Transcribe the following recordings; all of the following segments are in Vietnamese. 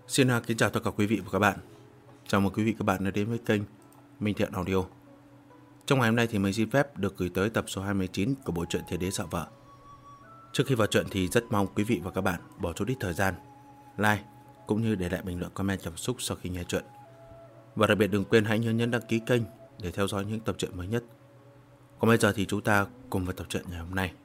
Xin kính chào tất cả quý vị và các bạn. Chào mừng quý vị và các bạn đã đến với kênh Minh Thiện Audio. Trong ngày hôm nay thì mình xin phép được gửi tới tập số 29 của bộ truyện Thiên Đế Sợ Vợ. Trước khi vào truyện thì rất mong quý vị và các bạn bỏ chút ít thời gian like cũng như để lại bình luận comment cảm xúc sau khi nghe truyện. Và đặc biệt đừng quên hãy nhấn đăng ký kênh để theo dõi những tập truyện mới nhất. Còn bây giờ thì chúng ta cùng vào tập truyện ngày hôm nay.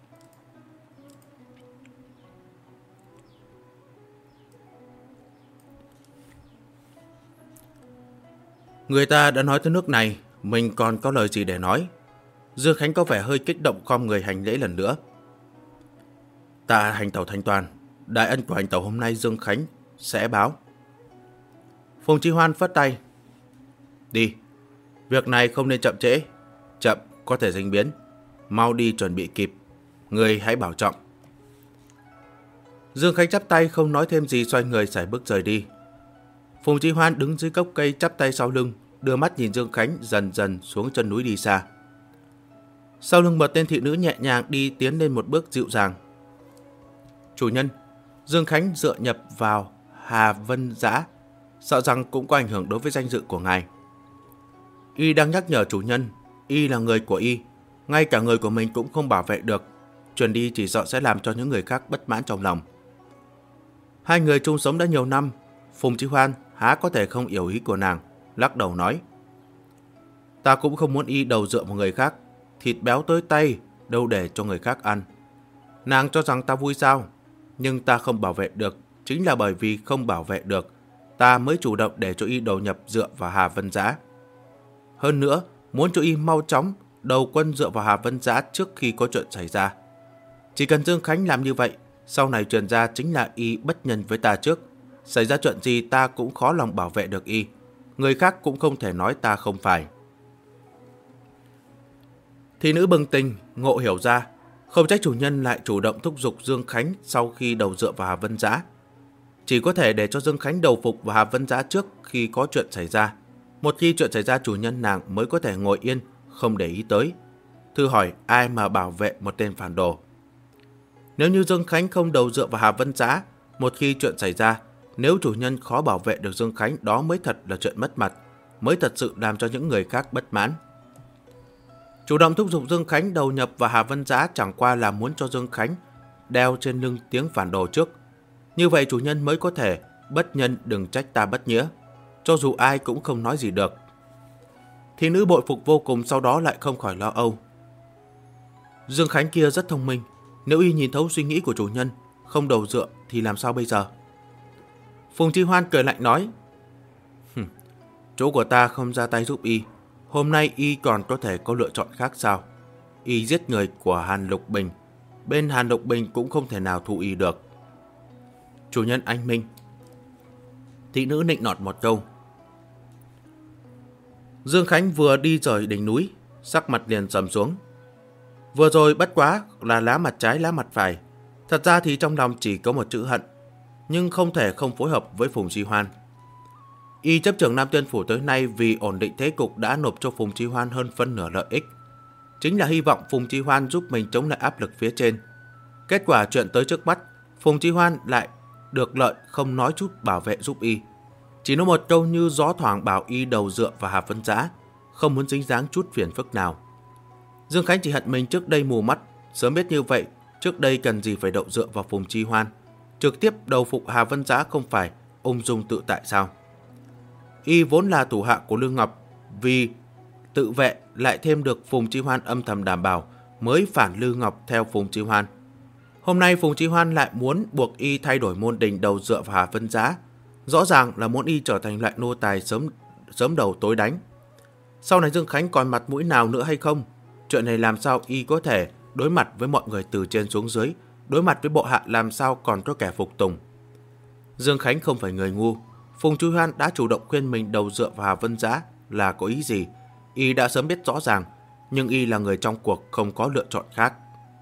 Người ta đã nói tới nước này, mình còn có lời gì để nói? Dương Khánh có vẻ hơi kích động khom người hành lễ lần nữa. Ta hành tẩu thanh toàn, đại ân của hành tẩu hôm nay Dương Khánh sẽ báo. Phùng Chí Hoan phất tay. Đi, việc này không nên chậm trễ, chậm có thể sinh biến, mau đi chuẩn bị kịp, người hãy bảo trọng. Dương Khánh chắp tay không nói thêm gì, xoay người sải bước rời đi. Phùng Chí Hoan đứng dưới gốc cây chắp tay sau lưng, đưa mắt nhìn Dương Khánh dần dần xuống chân núi đi xa. Sau lưng một tên thị nữ nhẹ nhàng đi tiến lên một bước dịu dàng. Chủ nhân, Dương Khánh dựa nhập vào Hà Vân Dã, sợ rằng cũng có ảnh hưởng đối với danh dự của ngài. Y đang nhắc nhở chủ nhân, Y là người của Y, ngay cả người của mình cũng không bảo vệ được, truyền đi chỉ sợ sẽ làm cho những người khác bất mãn trong lòng. Hai người chung sống đã nhiều năm, Phùng Chí Hoan há có thể không hiểu ý của nàng, lắc đầu nói. Ta cũng không muốn Y đầu dựa vào người khác, thịt béo tới tay, đâu để cho người khác ăn. Nàng cho rằng ta vui sao? Nhưng ta không bảo vệ được, chính là bởi vì không bảo vệ được, ta mới chủ động để cho Y đầu nhập dựa vào Hà Vân Dã. Hơn nữa, muốn cho Y mau chóng đầu quân dựa vào Hà Vân Dã trước khi có chuyện xảy ra. Chỉ cần Dương Khánh làm như vậy, sau này truyền ra chính là Y bất nhân với ta trước. Xảy ra chuyện gì ta cũng khó lòng bảo vệ được Y, người khác cũng không thể nói ta không phải. Thị nữ bừng tỉnh, ngộ hiểu ra, không trách chủ nhân lại chủ động thúc giục Dương Khánh sau khi đầu dựa vào Hà Vân Dã. Chỉ có thể để cho Dương Khánh đầu phục vào Hà Vân Dã trước khi có chuyện xảy ra. Một khi chuyện xảy ra chủ nhân nàng mới có thể ngồi yên, không để ý tới. Thử hỏi ai mà bảo vệ một tên phản đồ. Nếu như Dương Khánh không đầu dựa vào Hà Vân Dã, một khi chuyện xảy ra, nếu chủ nhân khó bảo vệ được Dương Khánh, đó mới thật là chuyện mất mặt, mới thật sự làm cho những người khác bất mãn. Chủ động thúc giục Dương Khánh đầu nhập vào Hà Vân Dã chẳng qua là muốn cho Dương Khánh đeo trên lưng tiếng phản đồ trước. Như vậy chủ nhân mới có thể bất nhân đừng trách ta bất nghĩa, cho dù ai cũng không nói gì được. Thị nữ bội phục vô cùng, sau đó lại không khỏi lo âu. Dương Khánh kia rất thông minh, nếu Y nhìn thấu suy nghĩ của chủ nhân, không đầu dựa thì làm sao bây giờ? Phùng Chí Hoan cười lạnh nói. Chỗ của ta không ra tay giúp Y, hôm nay Y còn có thể có lựa chọn khác sao? Y giết người của Hàn Lục Bình, bên Hàn Lục Bình cũng không thể nào thụ Y được. Chủ nhân anh minh. Thị nữ nịnh nọt một câu. Dương Khánh vừa đi rời đỉnh núi, sắc mặt liền trầm xuống. Vừa rồi bất quá là lá mặt trái lá mặt phải, thật ra thì trong lòng chỉ có một chữ hận, nhưng không thể không phối hợp với Phùng Chí Hoan. Y chấp trưởng Nam Tuyên Phủ tới nay vì ổn định thế cục đã nộp cho Phùng Chí Hoan hơn phân nửa lợi ích, chính là hy vọng Phùng Chí Hoan giúp mình chống lại áp lực phía trên. Kết quả chuyện tới trước mắt, Phùng Chí Hoan lại được lợi không nói chút bảo vệ giúp Y, chỉ nói một câu như gió thoảng bảo Y đầu dựa vào Hà Vân Dã, không muốn dính dáng chút phiền phức nào. Dương Khánh chỉ hận mình trước đây mù mắt, sớm biết như vậy, trước đây cần gì phải đậu dựa vào Phùng Chí Hoan, trực tiếp đầu phục Hà Vân Dã không phải ung dung tự tại sao? Y vốn là thủ hạ của Lương Ngọc, vì tự vệ lại thêm được Phùng Chí Hoan âm thầm đảm bảo mới phản Lương Ngọc theo Phùng Chí Hoan. Hôm nay Phùng Chí Hoan lại muốn buộc Y thay đổi môn đình đầu dựa vào Hà Vân Dã, rõ ràng là muốn Y trở thành loại nô tài sớm đầu tối đánh. Sau này Dương Khánh còn mặt mũi nào nữa hay không? Chuyện này làm sao Y có thể đối mặt với mọi người từ trên xuống dưới, đối mặt với bộ hạ làm sao còn có kẻ phục tùng. Dương Khánh không phải người ngu, Phùng Chí Hoan đã chủ động khuyên mình đầu dựa vào Hà Vân Dã là có ý gì, Y đã sớm biết rõ ràng, nhưng Y là người trong cuộc không có lựa chọn khác.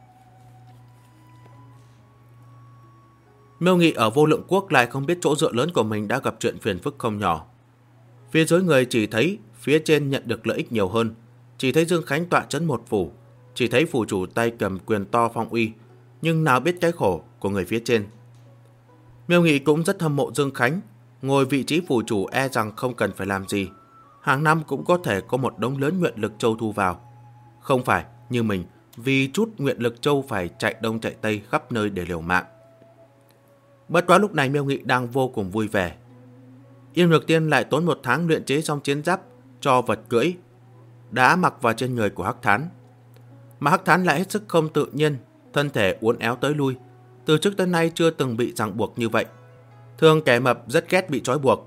Miêu Nghị ở Vô Lượng Quốc lại không biết chỗ dựa lớn của mình đã gặp chuyện phiền phức không nhỏ. Phía dưới người chỉ thấy phía trên nhận được lợi ích nhiều hơn, chỉ thấy Dương Khánh tọa trấn một phủ, chỉ thấy phủ chủ tay cầm quyền to phong uy, nhưng nào biết cái khổ của người phía trên. Miêu Nghị cũng rất hâm mộ Dương Khánh, ngồi vị trí phủ chủ e rằng không cần phải làm gì. Hàng năm cũng có thể có một đống lớn nguyện lực châu thu vào. Không phải như mình, vì chút nguyện lực châu phải chạy đông chạy tây khắp nơi để liều mạng. Bất quá lúc này Miêu Nghị đang vô cùng vui vẻ. Yêu Nhược Tiên lại tốn 1 tháng luyện chế xong chiến giáp cho vật cưỡi đã mặc vào trên người của Hắc Thán. Mà Hắc Thán lại hết sức không tự nhiên, thân thể uốn éo tới lui, từ trước tới nay chưa từng bị ràng buộc như vậy. Thường kẻ mập rất ghét bị trói buộc.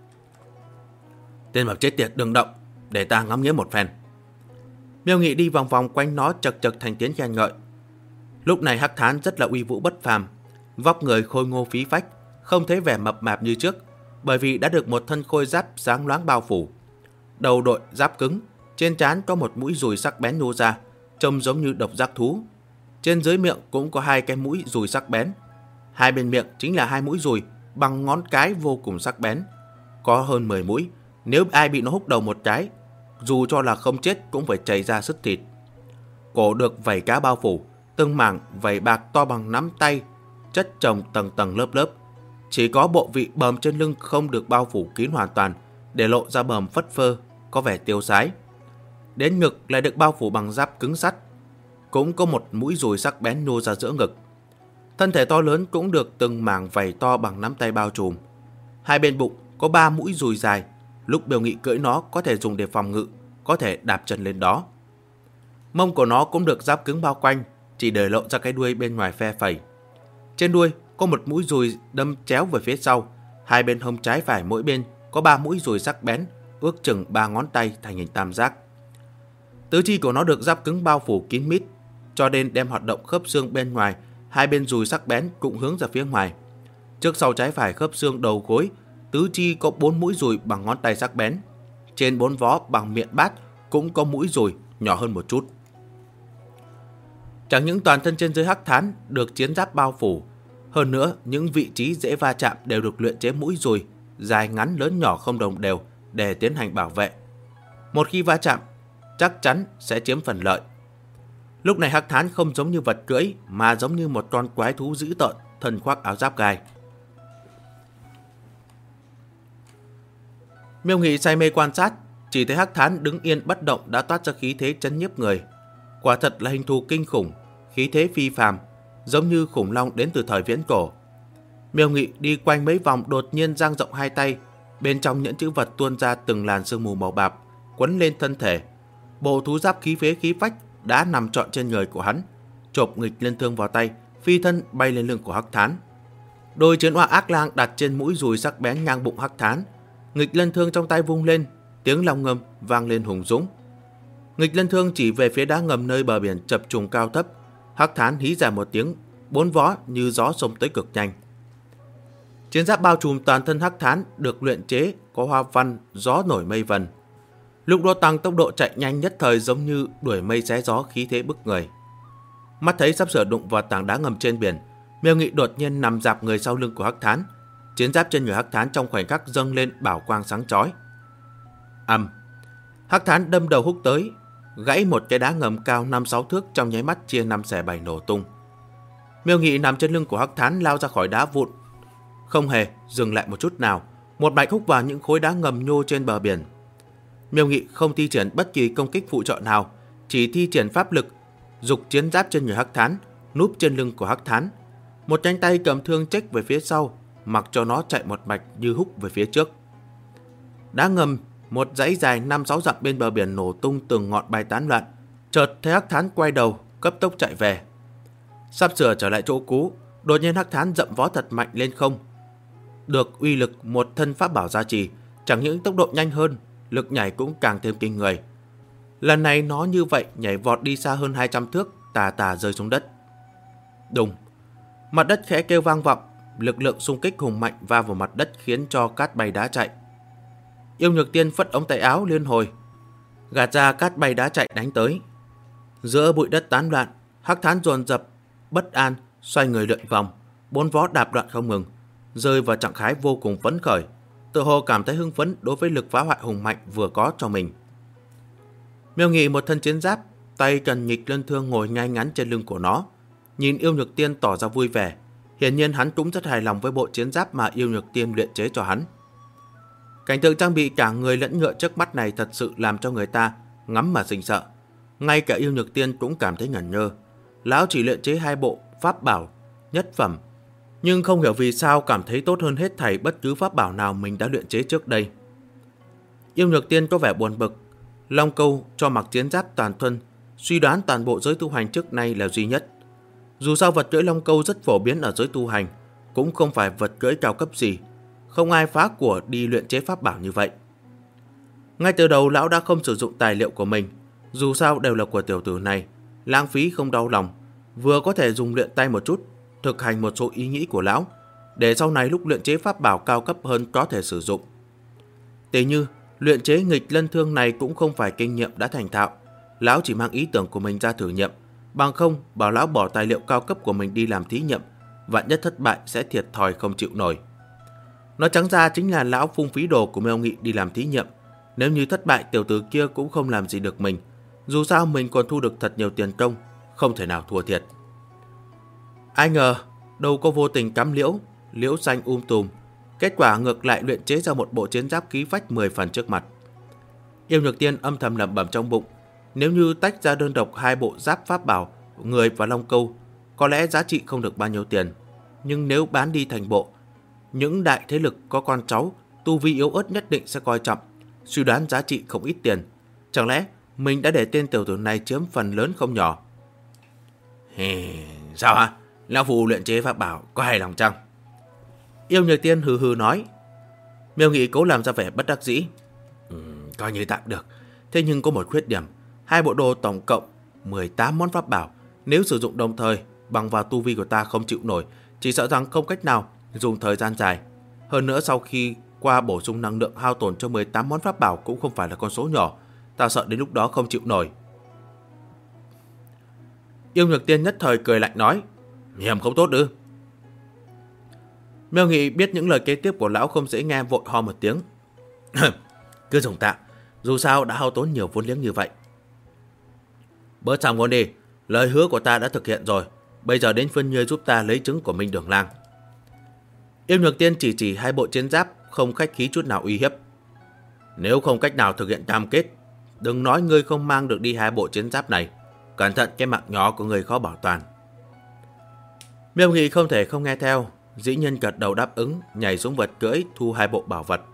Tên mập chết tiệt đừng động, để ta ngắm nghía một phen. Miêu Nghị đi vòng vòng quanh nó chật chật thành tiếng khen ngợi. Lúc này Hắc Thán rất là uy vũ bất phàm, vóc người khôi ngô phí phách, không thấy vẻ mập mạp như trước, bởi vì đã được một thân khôi giáp sáng loáng bao phủ. Đầu đội giáp cứng, trên trán có một mũi dùi sắc bén nhô ra, trông giống như độc giác thú. Trên dưới miệng cũng có 2 cái mũi dùi sắc bén. Hai bên miệng chính là 2 mũi dùi bằng ngón cái vô cùng sắc bén, có hơn 10 mũi. Nếu ai bị nó húc đầu một cái, dù cho là không chết cũng phải chảy ra sứt thịt. Cổ được vảy cá bao phủ, từng mảng vảy bạc to bằng nắm tay, chất chồng tầng tầng lớp lớp. Chỉ có bộ vị bờm trên lưng không được bao phủ kín hoàn toàn, để lộ ra bờm phất phơ, có vẻ tiêu sái. Đến ngực lại được bao phủ bằng giáp cứng sắt, cũng có một mũi dùi sắc bén nhô ra giữa ngực. Thân thể to lớn cũng được từng mảng vảy to bằng nắm tay bao trùm. Hai bên bụng có 3 mũi dùi dài, lúc Miêu Nghị cưỡi nó có thể dùng để phòng ngự, có thể đạp chân lên đó. Mông của nó cũng được giáp cứng bao quanh, chỉ để lộ ra cái đuôi bên ngoài phe phẩy. Trên đuôi có một mũi dùi đâm chéo về phía sau, hai bên hông trái phải mỗi bên có 3 mũi dùi sắc bén, ước chừng 3 ngón tay thành hình tam giác. Tứ chi của nó được giáp cứng bao phủ kín mít, cho nên đem hoạt động khớp xương bên ngoài, hai bên dùi sắc bén cũng hướng ra phía ngoài. Trước sau trái phải khớp xương đầu gối, tứ chi có 4 mũi dùi bằng ngón tay sắc bén. Trên 4 vó bằng miệng bát cũng có mũi dùi nhỏ hơn một chút. Chẳng những toàn thân trên dưới Hắc Thán được chiến giáp bao phủ, hơn nữa những vị trí dễ va chạm đều được luyện chế mũi dùi dài ngắn lớn nhỏ không đồng đều để tiến hành bảo vệ. Một khi va chạm, chắc chắn sẽ chiếm phần lợi. Lúc này Hắc Thán không giống như vật cưỡi mà giống như một con quái thú dữ tợn, thân khoác áo giáp gai. Miêu Nghị say mê quan sát, chỉ thấy Hắc Thán đứng yên bất động đã toát ra khí thế chấn nhiếp người. Quả thật là hình thù kinh khủng, khí thế phi phàm, giống như khủng long đến từ thời viễn cổ. Miêu Nghị đi quanh mấy vòng đột nhiên dang rộng hai tay, bên trong những chữ vật tuôn ra từng làn sương mù màu bạc quấn lên thân thể. Bộ thú giáp khí phế khí phách đã nằm trọn trên người của hắn, chộp Nghịch Lân Thương vào tay, phi thân bay lên lưng của Hắc Thán. Đôi chiến oa ác lang đặt trên mũi dùi sắc bén ngang bụng Hắc Thán. Nghịch Lân Thương trong tay vung lên, tiếng long ngâm vang lên hùng dũng. Nghịch Lân Thương chỉ về phía đá ngầm nơi bờ biển chập trùng cao thấp. Hắc Thán hí dài một tiếng, 4 vó như gió xông tới cực nhanh. Chiến giáp bao trùm toàn thân Hắc Thán được luyện chế có hoa văn gió nổi mây vần. Lúc đó tăng tốc độ chạy nhanh nhất thời giống như đuổi mây xé gió, khí thế bức người. Mắt thấy sắp sửa đụng vào tảng đá ngầm trên biển, Miêu Nghị đột nhiên nằm dạp người sau lưng của Hắc Thán. Chiến giáp trên người Hắc Thán trong khoảnh khắc dâng lên bảo quang sáng chói. Ầm! Hắc Thán đâm đầu húc tới, gãy một cái đá ngầm cao 5-6 thước, trong nháy mắt chia 5 xẻ 7 nổ tung. Miêu Nghị nằm trên lưng của Hắc Thán lao ra khỏi đá vụn, không hề dừng lại một chút nào, một mạch húc vào những khối đá ngầm nhô trên bờ biển. Miêu Nghị không thi triển bất kỳ công kích phụ trợ nào, chỉ thi triển pháp lực, giục chiến giáp trên người Hắc Thán núp trên lưng của Hắc Thán, một cánh tay cầm thương chếch về phía sau, mặc cho nó chạy một mạch như húc về phía trước. Đá ngầm một dãy dài 5-6 dặm bên bờ biển nổ tung từng ngọn bay tán loạn. Chợt thấy Hắc Thán quay đầu cấp tốc chạy về. Sắp sửa trở lại chỗ cũ, đột nhiên Hắc Thán dậm vó thật mạnh lên không. Được uy lực một thân pháp bảo gia trì, chẳng những tốc độ nhanh hơn, lực nhảy cũng càng thêm kinh người. Lần này nó như vậy nhảy vọt đi xa hơn 200 thước, tà tà rơi xuống đất. Đùng! Mặt đất khẽ kêu vang vọng, lực lượng xung kích hùng mạnh va vào mặt đất khiến cho cát bay đá chạy. Yêu Nhược Tiên phất ống tay áo liên hồi, gạt ra cát bay đá chạy đánh tới. Giữa bụi đất tán loạn, Hắc Thán dồn dập, bất an, xoay người lượn vòng, 4 vó đạp loạn không ngừng, rơi vào trạng thái vô cùng phấn khởi, tự hồ cảm thấy hưng phấn đối với lực phá hoại hùng mạnh vừa có cho mình. Miêu Nghị một thân chiến giáp, tay cần Nghịch Lân Thương ngồi ngay ngắn trên lưng của nó, nhìn Yêu Nhược Tiên tỏ ra vui vẻ. Hiển nhiên hắn cũng rất hài lòng với bộ chiến giáp mà Yêu Nhược Tiên luyện chế cho hắn. Cảnh tượng trang bị cả người lẫn ngựa trước mắt này thật sự làm cho người ta ngắm mà sinh sợ. Ngay cả Yêu Nhược Tiên cũng cảm thấy ngẩn ngơ. Lão chỉ luyện chế 2 bộ pháp bảo nhất phẩm, nhưng không hiểu vì sao cảm thấy tốt hơn hết thảy bất cứ pháp bảo nào mình đã luyện chế trước đây. Yêu Nhược Tiên có vẻ buồn bực. Long Câu cho mặc chiến giáp toàn thân, suy đoán toàn bộ giới tu hành trước nay là duy nhất. Dù sao vật cưỡi Long Câu rất phổ biến ở giới tu hành, cũng không phải vật cưỡi cao cấp gì, không ai phá của đi luyện chế pháp bảo như vậy. Ngay từ đầu lão đã không sử dụng tài liệu của mình, dù sao đều là của tiểu tử này, lãng phí không đau lòng, vừa có thể dùng luyện tay một chút, thực hành một số ý nghĩ của lão, để sau này lúc luyện chế pháp bảo cao cấp hơn có thể sử dụng. Tỉ như luyện chế nghịch lân thương này cũng không phải kinh nghiệm đã thành thạo, lão chỉ mang ý tưởng của mình ra thử nghiệm, bằng không bảo lão bỏ tài liệu cao cấp của mình đi làm thí nghiệm, vạn nhất thất bại sẽ thiệt thòi không chịu nổi. Nói trắng ra chính là lão phung phí đồ của Miêu Nghị đi làm thí nghiệm, nếu như thất bại tiểu tử kia cũng không làm gì được mình, dù sao mình còn thu được thật nhiều tiền công, không thể nào thua thiệt. Ai ngờ đâu có vô tình cắm liễu xanh tùm, kết quả ngược lại luyện chế ra một bộ chiến giáp khí phách 10 phần trước mặt. Yêu Nhược Tiên âm thầm lẩm bẩm trong bụng, nếu như tách ra đơn độc 2 bộ giáp pháp bảo, người và Long Câu, có lẽ giá trị không được bao nhiêu tiền, nhưng nếu bán đi thành bộ, những đại thế lực có con cháu tu vi yếu ớt nhất định sẽ coi trọng, suy đoán giá trị không ít tiền. Chẳng lẽ mình đã để tên tiểu tử này chiếm phần lớn không nhỏ? Sao hả? Lão Phu luyện chế pháp bảo có hài lòng chăng? Yêu Nhược Tiên hừ hừ nói. Miêu Nghị cố làm ra vẻ bất đắc dĩ. Coi như tạm được. Thế nhưng có một khuyết điểm, 2 bộ đồ tổng cộng 18 món pháp bảo, nếu sử dụng đồng thời bằng vào tu vi của ta không chịu nổi, chỉ sợ rằng không cách nào dùng thời gian dài. Hơn nữa sau khi qua bổ sung năng lượng hao tổn cho 18 món pháp bảo cũng không phải là con số nhỏ, ta sợ đến lúc đó không chịu nổi. Yêu Nhược Tiên nhất thời cười lạnh nói, hiểm không tốt ư? Miêu Nghị biết những lời kế tiếp của lão không dễ nghe, vội ho một tiếng. Cứ dùng tạm, dù sao đã hao tốn nhiều vốn liếng như vậy. Bớt xong ngôn đi, lời hứa của ta đã thực hiện rồi, bây giờ đến phiên ngươi giúp ta lấy trứng của Minh Đường Lang. Yêu Nhược Tiên chỉ 2 bộ chiến giáp, không khách khí chút nào uy hiếp. Nếu không cách nào thực hiện cam kết, đừng nói ngươi không mang được đi 2 bộ chiến giáp này, cẩn thận cái mạng nhỏ của ngươi khó bảo toàn. Miêu Nghị không thể không nghe theo, dĩ nhiên gật đầu đáp ứng, nhảy xuống vật cưỡi thu 2 bộ bảo vật.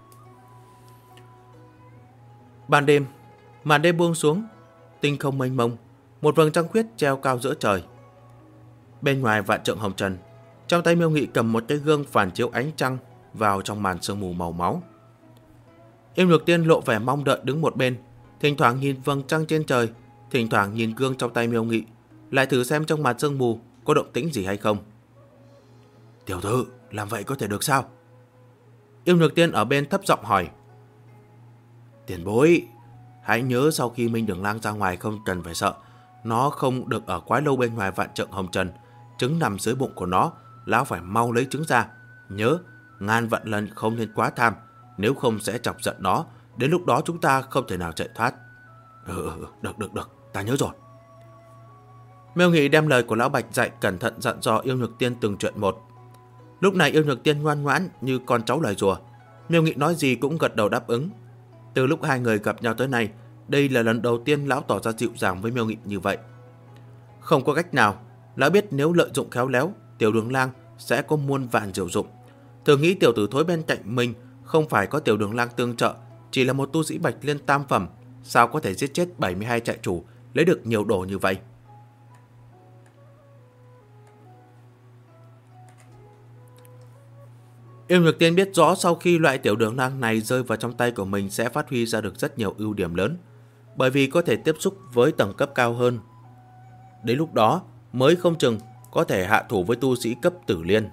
Ban đêm, màn đêm buông xuống, tinh không mênh mông, một vầng trăng khuyết treo cao giữa trời. Bên ngoài vạn trượng hồng trần, trong tay Miêu Nghị cầm một cái gương phản chiếu ánh trăng vào trong màn sương mù màu máu. Yêu Nhược Tiên lộ vẻ mong đợi đứng một bên, thỉnh thoảng nhìn vầng trăng trên trời, thỉnh thoảng nhìn gương trong tay Miêu Nghị, lại thử xem trong màn sương mù có động tĩnh gì hay không. Tiểu thư, làm vậy có thể được sao? Yêu Nhược Tiên ở bên thấp giọng hỏi. Tiền bối, hãy nhớ sau khi Minh Đường Lang ra ngoài không cần phải sợ, nó không được ở quá lâu bên ngoài vạn trượng hồng trần, trứng nằm dưới bụng của nó, lão phải mau lấy trứng ra. Nhớ, ngàn vạn lần không nên quá tham, nếu không sẽ chọc giận nó, đến lúc đó chúng ta không thể nào chạy thoát. Được, ta nhớ rồi. Miêu Nghị đem lời của lão Bạch dạy cẩn thận dặn dò Yêu Nhược Tiên từng chuyện một. Lúc này Yêu Nhược Tiên ngoan ngoãn như con cháu lời rùa, Miêu Nghị nói gì cũng gật đầu đáp ứng. Từ lúc 2 người gặp nhau tới nay, đây là lần đầu tiên lão tỏ ra dịu dàng với Miêu Nghị như vậy. Không có cách nào, lão biết nếu lợi dụng khéo léo, Tiểu Đường Lang sẽ có muôn vạn diệu dụng. Thường nghĩ tiểu tử thối bên cạnh mình không phải có Tiểu Đường Lang tương trợ, chỉ là một tu sĩ Bạch Liên tam phẩm, sao có thể giết chết 72 trại chủ, lấy được nhiều đồ như vậy. Yêu Nhược Tiên biết rõ sau khi loại Tiểu Đường Lang này rơi vào trong tay của mình sẽ phát huy ra được rất nhiều ưu điểm lớn, bởi vì có thể tiếp xúc với tầng cấp cao hơn. Đến lúc đó mới không chừng có thể hạ thủ với tu sĩ cấp Tử Liên.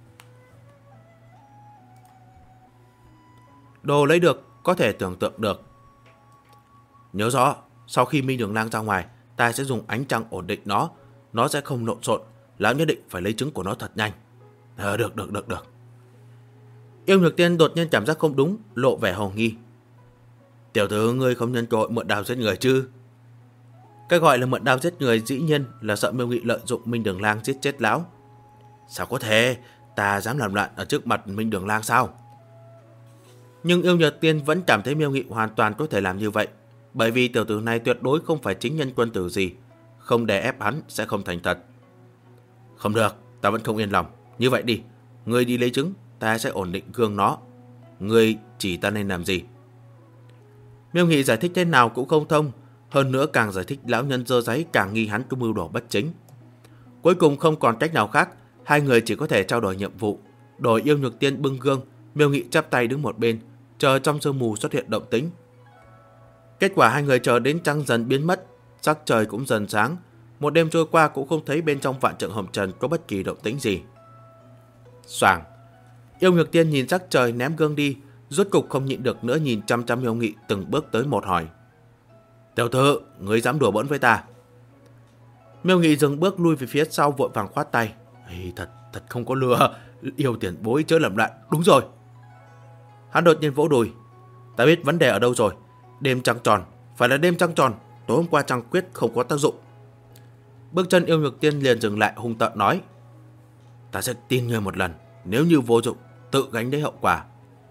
Đồ lấy được có thể tưởng tượng được. Nhớ rõ, sau khi Minh Đường Lang ra ngoài, ta sẽ dùng ánh trăng ổn định nó sẽ không lộn xộn, lão nhất định phải lấy trứng của nó thật nhanh. Được. Yêu Nhược Tiên đột nhiên cảm giác không đúng, lộ vẻ hồ nghi. Tiểu tử, ngươi không nhân cơ hội mượn đao giết người chứ? Cái gọi là mượn đao giết người dĩ nhiên là sợ Miêu Nghị lợi dụng Minh Đường Lang giết chết lão. Sao có thể, ta dám làm loạn ở trước mặt Minh Đường Lang sao? Nhưng Yêu Nhược Tiên vẫn cảm thấy Miêu Nghị hoàn toàn có thể làm như vậy, bởi vì tiểu tử này tuyệt đối không phải chính nhân quân tử gì, không đè ép hắn sẽ không thành thật. Không được, ta vẫn không yên lòng. Như vậy đi, ngươi đi lấy trứng, ta sẽ ổn định gương nó. Ngươi chỉ ta nên làm gì? Miêu Nghị giải thích thế nào cũng không thông, hơn nữa càng giải thích lão nhân dơ giấy càng nghi hắn có mưu đồ bất chính. Cuối cùng không còn cách nào khác, hai người chỉ có thể trao đổi nhiệm vụ. Đổi Yêu Nhược Tiên bưng gương, Miêu Nghị chắp tay đứng một bên, chờ trong sương mù xuất hiện động tĩnh. Kết quả hai người chờ đến trăng dần biến mất, sắc trời cũng dần sáng. Một đêm trôi qua cũng không thấy bên trong vạn trượng hồng trần có bất kỳ động tĩnh gì. Xoàng, Yêu Nhược Tiên nhìn sắc trời ném gương đi, rốt cục không nhịn được nữa nhìn chăm chăm Miêu Nghị từng bước tới một hỏi. Tiểu thư, ngươi dám đùa bỡn với ta? Miêu Nghị dừng bước lui về phía sau vội vàng khoát tay. Thật không có lừa, Yêu tiền bối chớ lầm lại, đúng rồi. Hắn đột nhiên vỗ đùi. Ta biết vấn đề ở đâu rồi. Đêm trăng tròn, phải là đêm trăng tròn. Tối hôm qua trăng quyết không có tác dụng. Bước chân Yêu Nhược Tiên liền dừng lại hung tợn nói. Ta sẽ tin ngươi một lần. Nếu như vô dụng, tự gánh lấy hậu quả.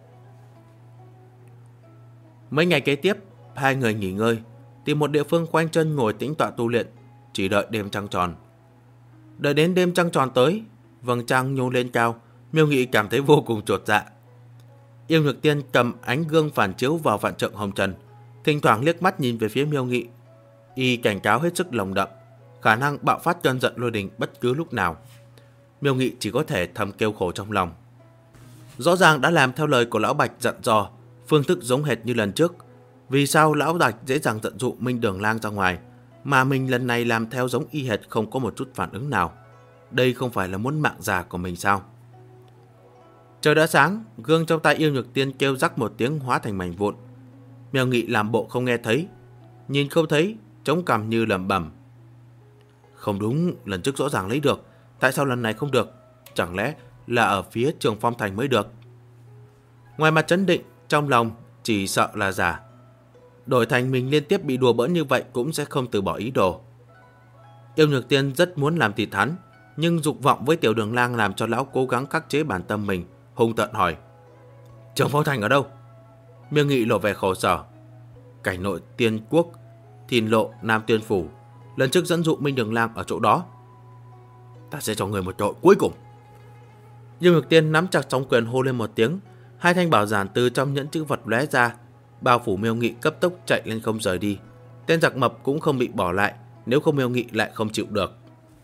Mấy ngày kế tiếp, hai người nghỉ ngơi, tìm một địa phương khoanh chân ngồi tĩnh tọa tu luyện, chỉ đợi đêm trăng tròn. Đợi đến đêm trăng tròn tới, vầng trăng nhô lên cao, Miêu Nghị cảm thấy vô cùng chột dạ. Yêu Nhược Tiên cầm ánh gương phản chiếu vào vạn trượng hồng trần, thỉnh thoảng liếc mắt nhìn về phía Miêu Nghị, y cảnh cáo hết sức lồng đậm, khả năng bạo phát cơn giận lôi đình bất cứ lúc nào. Miêu Nghị chỉ có thể thầm kêu khổ trong lòng. Rõ ràng đã làm theo lời của lão Bạch dặn dò, phương thức giống hệt như lần trước. Vì sao lão Bạch dễ dàng tận dụ Minh Đường Lang ra ngoài, mà mình lần này làm theo giống y hệt không có một chút phản ứng nào? Đây không phải là muốn mạng già của mình sao? Trời đã sáng, gương trong tay Yêu Nhược Tiên kêu rắc một tiếng hóa thành mảnh vụn. Miêu Nghị làm bộ không nghe thấy, nhìn không thấy, chống cằm như lẩm bẩm. Không đúng, lần trước rõ ràng lấy được, tại sao lần này không được? Chẳng lẽ là ở phía Trường Phong Thành mới được? Ngoài mặt trấn định, trong lòng chỉ sợ là giả. Đổi thành mình liên tiếp bị đùa bỡn như vậy cũng sẽ không từ bỏ ý đồ. Yêu Nhược Tiên rất muốn làm thịt hắn, nhưng dục vọng với Tiểu Đường Lang làm cho lão cố gắng khắc chế bản tâm mình, hung tợn hỏi. Trường Phong Thành ở đâu? Miêu Nghị lộ vẻ khổ sở. Cảnh nội Tiên Quốc, Thìn Lộ, Nam Tuyên Phủ, lần trước dẫn dụ Minh Đường Lang ở chỗ đó. Ta sẽ cho người một tội cuối cùng. Yêu Nhược Tiên nắm chặt song quyền hô lên một tiếng, hai thanh bảo giản từ trong nhẫn chữ vật lóe ra, bao phủ Miêu Nghị cấp tốc chạy lên không rời đi. Tên giặc mập cũng không bị bỏ lại, nếu không Miêu Nghị lại không chịu được.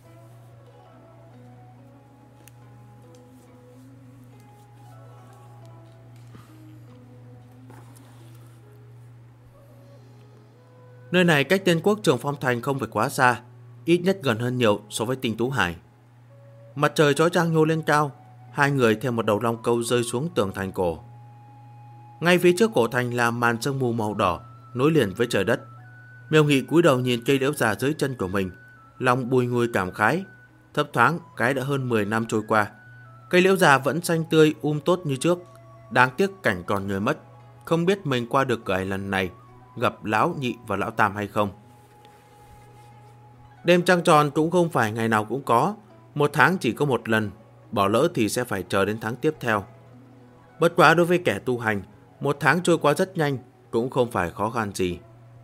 Nơi này cách Tiên Quốc Trường Phong Thành không phải quá xa, ít nhất gần hơn nhiều so với Tinh Tú Hải. Mặt trời chói chang nhô lên cao, hai người theo một đầu long câu rơi xuống tường thành cổ. Ngay phía trước cổ thành là màn sương mù màu đỏ nối liền với trời đất. Miêu Nghị cúi đầu nhìn cây liễu già dưới chân của mình, lòng bùi ngùi cảm khái. Thấp thoáng cái đã hơn 10 năm trôi qua, cây liễu già vẫn xanh tươi tốt như trước. Đáng tiếc cảnh còn người mất, không biết mình qua được cửa lần này gặp lão nhị và lão tam hay không. Đêm trăng tròn cũng không phải ngày nào cũng có, một tháng chỉ có một lần, bỏ lỡ thì sẽ phải chờ đến tháng tiếp theo. Bất quá đối với kẻ tu hành, một tháng trôi qua rất nhanh, cũng không phải khó khăn gì.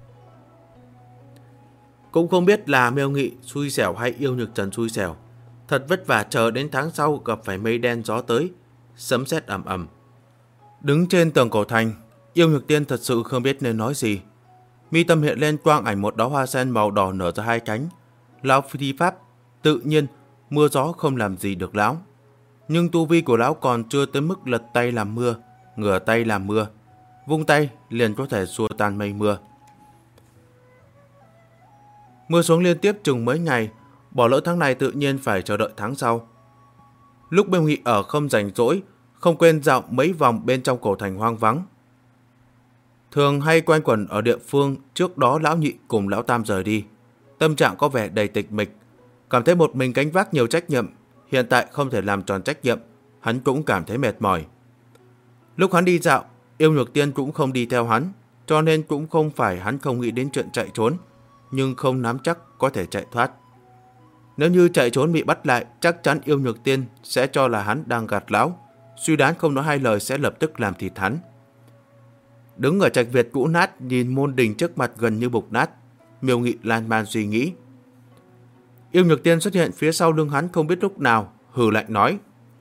Cũng không biết là Miêu Nghị xui xẻo hay Yêu Nhược Trần xui xẻo, thật vất vả chờ đến tháng sau gặp phải mây đen gió tới, sấm sét ầm ầm. Đứng trên tường cổ thành, Yêu Nhược Tiên thật sự không biết nên nói gì. Mi tâm hiện lên quang ảnh một đóa hoa sen màu đỏ nở ra hai cánh. Lão thi pháp, tự nhiên mưa gió không làm gì được lão. Nhưng tu vi của lão còn chưa tới mức lật tay làm mưa, ngửa tay làm mưa, vung tay liền có thể xua tan mây mưa. Mưa xuống liên tiếp chừng mấy ngày, bỏ lỡ tháng này tự nhiên phải chờ đợi tháng sau. Lúc Miêu Nghị ở không rảnh rỗi, không quên dạo mấy vòng bên trong cổ thành hoang vắng. Thường hay quanh quẩn ở địa phương trước đó lão nhị cùng lão tam rời đi. Tâm trạng có vẻ đầy tịch mịch, cảm thấy một mình gánh vác nhiều trách nhiệm, hiện tại không thể làm tròn trách nhiệm, hắn cũng cảm thấy mệt mỏi. Lúc hắn đi dạo, Yêu Nhược Tiên cũng không đi theo hắn, cho nên cũng không phải hắn không nghĩ đến chuyện chạy trốn, nhưng không nắm chắc có thể chạy thoát. Nếu như chạy trốn bị bắt lại, chắc chắn Yêu Nhược Tiên sẽ cho là hắn đang gạt lão, suy đoán không nói hai lời sẽ lập tức làm thịt hắn. Đứng ở trạch Việt cũ nát, nhìn môn đình trước mặt gần như mục nát, Miêu Nghị lan man suy nghĩ. Yêu Nhược Tiên xuất hiện phía sau lưng hắn không biết lúc nào, hừ lạnh nói: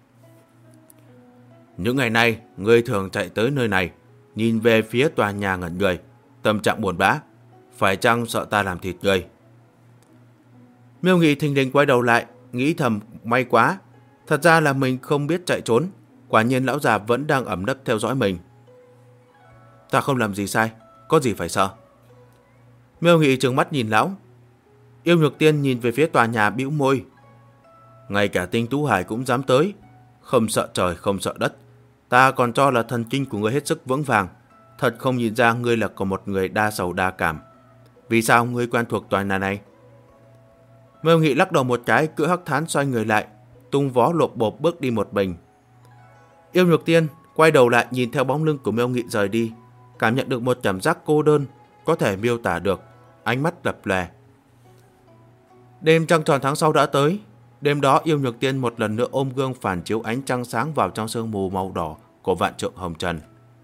những ngày nay, ngươi thường chạy tới nơi này, nhìn về phía tòa nhà ngẩn người, tâm trạng buồn bã, phải chăng sợ ta làm thịt ngươi? Miêu Nghị thình lình quay đầu lại, nghĩ thầm may quá, thật ra là mình không biết chạy trốn, quả nhiên lão già vẫn đang ẩn nấp theo dõi mình. Ta không làm gì sai, có gì phải sợ? Miêu Nghị trừng mắt nhìn lão. Yêu Nhược Tiên nhìn về phía tòa nhà bĩu môi. Ngay cả Tinh Tú Hải cũng dám tới, không sợ trời không sợ đất. Ta còn cho là thần kinh của ngươi hết sức vững vàng, thật không nhìn ra ngươi là có một người đa sầu đa cảm. Vì sao ngươi quen thuộc tòa nhà này? Miêu Nghị lắc đầu một cái, cưỡi hắc thán xoay người lại, tung vó lộp bộp bước đi một mình. Yêu Nhược Tiên quay đầu lại nhìn theo bóng lưng của Miêu Nghị rời đi, cảm nhận được một cảm giác cô đơn có thể miêu tả được, ánh mắt lập lòe. Đêm trăng tròn tháng sau đã tới. Đêm đó Yêu Nhược Tiên một lần nữa ôm gương phản chiếu ánh trăng sáng vào trong sương mù màu đỏ của vạn trượng hồng trần.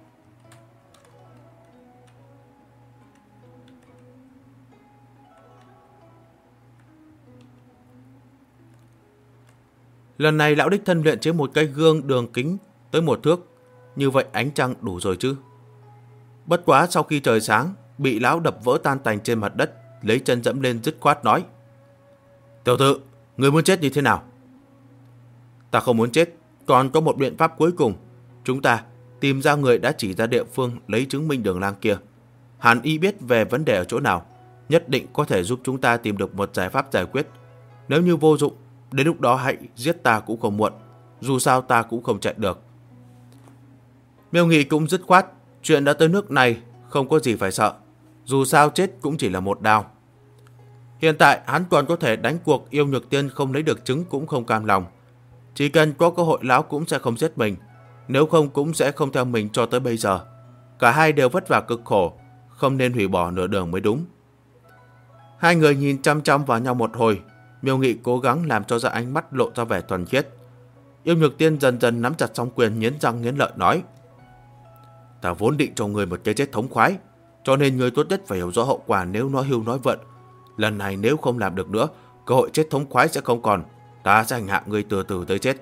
Lần này lão đích thân luyện chế một cây gương đường kính tới 1 thước, như vậy ánh trăng đủ rồi chứ. Bất quá sau khi trời sáng, bị lão đập vỡ tan tành trên mặt đất, lấy chân dẫm lên dứt khoát nói: Tiểu tử, người muốn chết như thế nào? Ta không muốn chết, còn có một biện pháp cuối cùng. Chúng ta tìm ra người đã chỉ ra địa phương lấy chứng minh Đường Lang kia. Hàn Y biết về vấn đề ở chỗ nào, nhất định có thể giúp chúng ta tìm được một giải pháp giải quyết. Nếu như vô dụng, đến lúc đó hãy giết ta cũng không muộn, dù sao ta cũng không chạy được. Miêu Nghị cũng dứt khoát, chuyện đã tới nước này, không có gì phải sợ, dù sao chết cũng chỉ là một đao. Hiện tại hắn còn có thể đánh cuộc Yêu Nhược Tiên không lấy được trứng cũng không cam lòng. Chỉ cần có cơ hội lão cũng sẽ không giết mình, nếu không cũng sẽ không theo mình cho tới bây giờ. Cả hai đều vất vả cực khổ, không nên hủy bỏ nửa đường mới đúng. Hai người nhìn chăm chăm vào nhau một hồi, Miêu Nghị cố gắng làm cho ra ánh mắt lộ ra vẻ thuần khiết. Yêu Nhược Tiên dần dần nắm chặt song quyền, nghiến răng nghiến lợi nói: Ta vốn định cho người một cái chết thống khoái, cho nên người tốt nhất phải hiểu rõ hậu quả nếu nói hưu nói vận. Lần này nếu không làm được nữa, cơ hội chết thống khoái sẽ không còn. Ta sẽ hành hạ ngươi từ từ tới chết.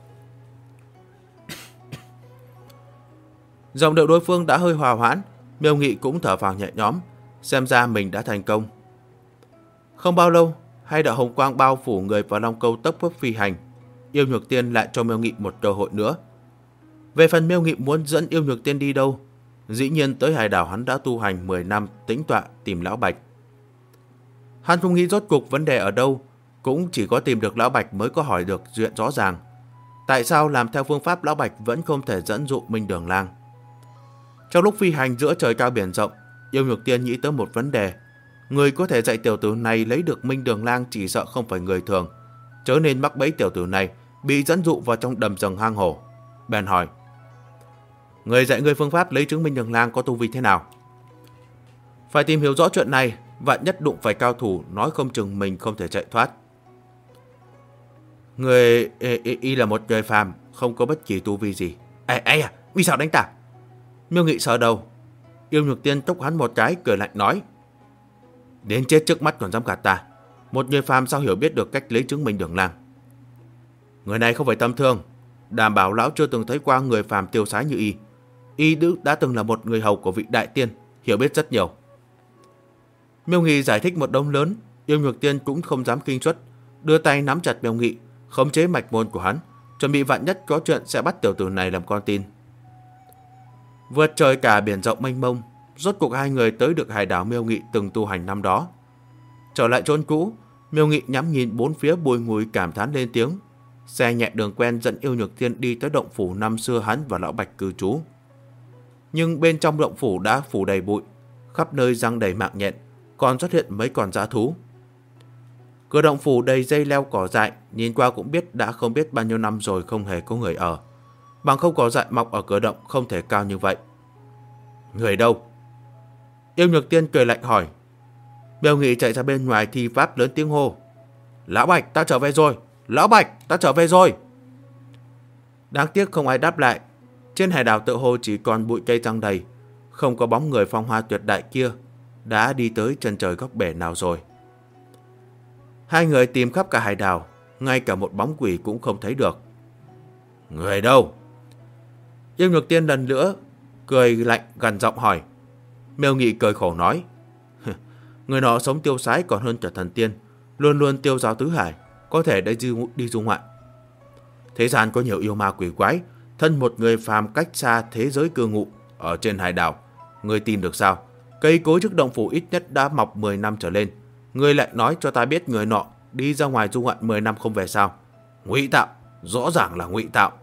Giọng điệu đối phương đã hơi hòa hoãn, Miêu Nghị cũng thở phào nhẹ nhõm, xem ra mình đã thành công. Không bao lâu, hai đạo hồng quang bao phủ người vào Long Câu tốc tốc phi hành. Yêu Nhược Tiên lại cho Miêu Nghị một cơ hội nữa. Về phần Miêu Nghị muốn dẫn Yêu Nhược Tiên đi đâu, dĩ nhiên tới hải đảo hắn đã tu hành 10 năm tĩnh tọa tìm Lão Bạch. Hắn không nghĩ rốt cuộc vấn đề ở đâu, cũng chỉ có tìm được Lão Bạch mới có hỏi được chuyện rõ ràng. Tại sao làm theo phương pháp Lão Bạch vẫn không thể dẫn dụ Minh Đường Lang? Trong lúc phi hành giữa trời cao biển rộng, Yêu Nhược Tiên nghĩ tới một vấn đề. Người có thể dạy tiểu tử này lấy được Minh Đường Lang chỉ sợ không phải người thường, chớ nên mắc bẫy tiểu tử này bị dẫn dụ vào trong đầm rừng hang hổ. Bèn hỏi: Người dạy người phương pháp lấy chứng Minh Đường Lang có tu vi thế nào? Phải tìm hiểu rõ chuyện này, vạn nhất đụng phải cao thủ, nói không chừng mình không thể chạy thoát. Người y là một người phàm, không có bất kỳ tu vi gì. Vì sao đánh ta? Miêu Nghị sờ đầu. Yêu Nhược Tiên tốc hắn một cái, cười lạnh nói: Đến chết trước mắt còn dám gạt ta. Một người phàm sao hiểu biết được cách lấy chứng Minh Đường Lang? Người này không phải tầm thường, đảm bảo lão chưa từng thấy qua người phàm tiêu sái như y. Y đã từng là một người hầu của vị đại tiên, hiểu biết rất nhiều. Miêu Nghị giải thích một đống lớn, Yêu Nhược Tiên cũng không dám kinh suất, đưa tay nắm chặt Miêu Nghị, khống chế mạch môn của hắn, chuẩn bị vạn nhất có chuyện sẽ bắt tiểu tử này làm con tin. Vượt trời cả biển rộng mênh mông, rốt cuộc hai người tới được hải đảo Miêu Nghị từng tu hành năm đó. Trở lại chốn cũ, Miêu Nghị nhắm nhìn bốn phía bùi ngùi cảm thán lên tiếng. Xe nhẹ đường quen dẫn Yêu Nhược Tiên đi tới động phủ năm xưa hắn và Lão Bạch cư trú. Nhưng bên trong động phủ đã phủ đầy bụi, khắp nơi răng đầy mạng nhện, còn xuất hiện mấy con dã thú. Cửa động phủ đầy dây leo cỏ dại, nhìn qua cũng biết đã không biết bao nhiêu năm rồi không hề có người ở. Bằng không cỏ dại mọc ở cửa động không thể cao như vậy. Người đâu? Yêu Nhược Tiên cười lạnh hỏi. Miêu Nghị chạy ra bên ngoài thi pháp lớn tiếng hô: Lão Bạch, ta trở về rồi! Lão Bạch, ta trở về rồi! Đáng tiếc không ai đáp lại. Trên hải đảo tự hồ chỉ còn bụi cây răng đầy, không có bóng người phong hoa tuyệt đại kia đã đi tới chân trời góc bể nào rồi. Hai người tìm khắp cả hải đảo, ngay cả một bóng quỷ cũng không thấy được. Người đâu? Yêu Nhược Tiên lần nữa cười lạnh gằn giọng hỏi. Miêu Nghị cười khổ nói. Người nọ sống tiêu sái còn hơn trở thần tiên, luôn luôn tiêu dao tứ hải, có thể đã đi du ngoạn. Thế gian có nhiều yêu ma quỷ quái, thân một người phàm cách xa thế giới cư ngụ ở trên hải đảo. Người tìm được sao? Cây cối trước động phủ ít nhất đã mọc 10 năm trở lên. Người lại nói cho ta biết người nọ đi ra ngoài du ngoạn 10 năm không về sao? Ngụy tạo, rõ ràng là ngụy tạo.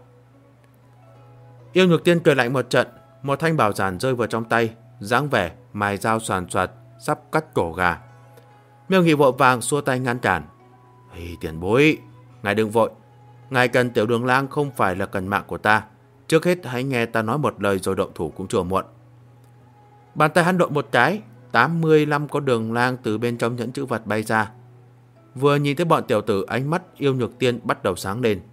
Yêu Nhược Tiên cười lạnh một trận, một thanh bảo giản rơi vào trong tay, dáng vẻ mài dao xoàn xoạt sắp cắt cổ gà. Miêu Nghị vội vàng xua tay ngăn cản. Tiền bối, ngài đừng vội. Ngài cần Tiểu Đường Lang không phải là cần mạng của ta. Trước hết hãy nghe ta nói một lời rồi động thủ cũng chưa muộn. Bàn tay hắn động một cái, 85 con đường lang từ bên trong nhẫn chữ vật bay ra. Vừa nhìn thấy bọn tiểu tử, ánh mắt Yêu Nhược Tiên bắt đầu sáng lên.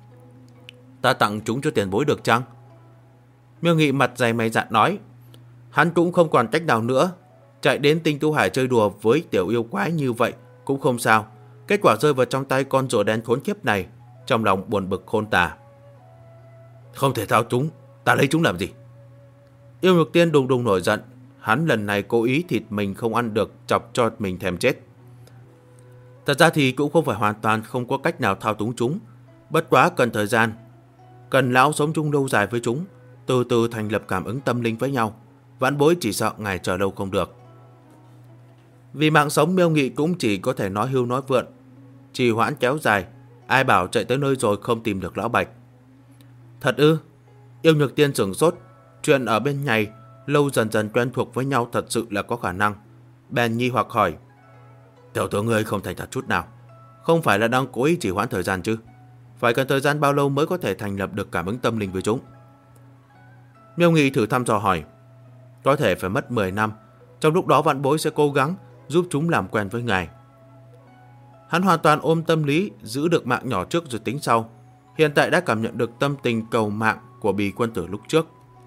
Ta tặng chúng cho tiền bối được chăng? Miêu Nghị mặt dày mày dạn nói. Hắn cũng không còn cách nào nữa. Chạy đến Tinh Tú Hải chơi đùa với tiểu yêu quái như vậy cũng không sao. Kết quả rơi vào trong tay con rùa đen khốn kiếp này, trong lòng buồn bực khôn tả. Không thể thao chúng, ta lấy chúng làm gì? Yêu Nhược Tiên đùng đùng nổi giận. Hắn lần này cố ý thịt mình không ăn được, chọc cho mình thèm chết. Thật ra thì cũng không phải hoàn toàn không có cách nào thao túng chúng. Bất quá cần thời gian. Cần lão sống chung lâu dài với chúng, từ từ thành lập cảm ứng tâm linh với nhau. Vãn bối chỉ sợ ngài chờ lâu không được. Vì mạng sống, Miêu Nghị cũng chỉ có thể nói hưu nói vượn. Trì hoãn kéo dài, ai bảo chạy tới nơi rồi không tìm được lão Bạch. Thật ư? Yêu Nhược Tiên sửng sốt. Chuyện ở bên nhầy lâu dần dần quen thuộc với nhau thật sự là có khả năng. Bèn nghi hoặc hỏi. Tiểu tử ngươi không thành thật chút nào, không phải là đang cố ý trì hoãn thời gian chứ? Phải cần thời gian bao lâu mới có thể thành lập được cảm ứng tâm linh với chúng? Miêu Nghị thử thăm dò hỏi. Có thể phải mất 10 năm. Trong lúc đó vạn bối sẽ cố gắng giúp chúng làm quen với ngài. Hắn hoàn toàn ôm tâm lý giữ được mạng nhỏ trước rồi tính sau. Hiện tại đã cảm nhận được tâm tình cầu mạng của Bì quân tử lúc trước.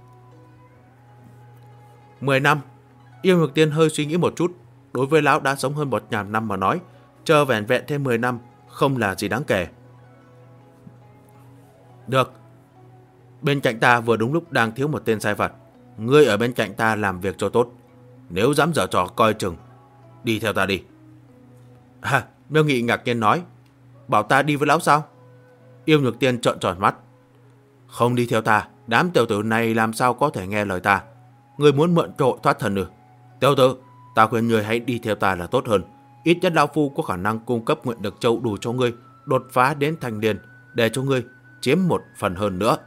10 năm. Yêu Nhược Tiên hơi suy nghĩ một chút. Đối với lão đã sống hơn 1.000 năm mà nói, chờ vẻn vẹn thêm 10 năm không là gì đáng kể. Được. Bên cạnh ta vừa đúng lúc đang thiếu một tên sai vặt. Ngươi ở bên cạnh ta làm việc cho tốt. Nếu dám giở trò coi chừng, đi theo ta đi. Miêu Nghị ngạc nhiên nói. Bảo ta đi với lão sao? Yêu Nhược Tiên trợn tròn mắt. Không đi theo ta, đám tiểu tử này làm sao có thể nghe lời ta? Ngươi muốn mượn cơ hội thoát thân ư? Tiểu tử, ta khuyên ngươi hãy đi theo ta là tốt hơn. Ít nhất lão phu có khả năng cung cấp nguyện lực châu đủ cho ngươi đột phá đến thành niên, để cho ngươi chiếm một phần hơn nữa.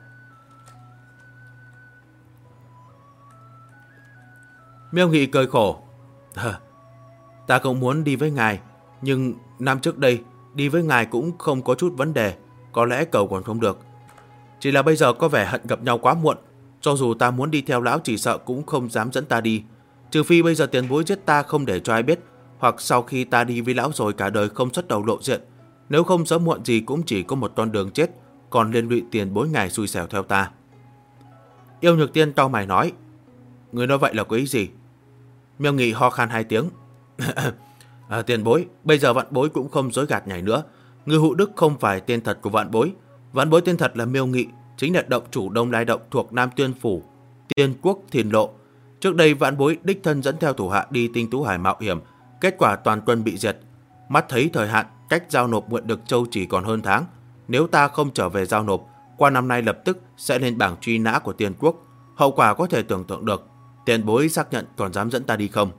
Miêu Nghị cười khổ. Ta cũng muốn đi với ngài, nhưng năm trước đây đi với ngài cũng không có chút vấn đề, có lẽ cầu còn không được. Chỉ là bây giờ có vẻ hận gặp nhau quá muộn. Cho dù ta muốn đi theo lão chỉ sợ cũng không dám dẫn ta đi. Trừ phi bây giờ tiền bối giết ta không để cho ai biết, hoặc sau khi ta đi với lão rồi cả đời không xuất đầu lộ diện. Nếu không sớm muộn gì cũng chỉ có một con đường chết, còn liên lụy tiền bối ngài xui xẻo theo ta. Yêu Nhược Tiên cau mày nói. Người nói vậy là có ý gì? Miêu Nghị ho khan 2 tiếng. Tiền bối, bây giờ vạn bối cũng không dối gạt nhảy nữa. Người Hụ Đức không phải tên thật của vạn bối. Vạn bối tên thật là Miêu Nghị, chính là động chủ Đông Lai Động thuộc Nam Tuyên Phủ, Tiên Quốc Thiền Lộ. Trước đây vạn bối đích thân dẫn theo thủ hạ đi Tinh Tú Hải mạo hiểm, kết quả toàn quân bị diệt. Mắt thấy thời hạn cách giao nộp nguyện lực châu chỉ còn hơn tháng. Nếu ta không trở về giao nộp, qua năm nay lập tức sẽ lên bảng truy nã của Tiên Quốc. Hậu quả có thể tưởng tượng được. Tiền bối xác nhận còn dám dẫn ta đi không?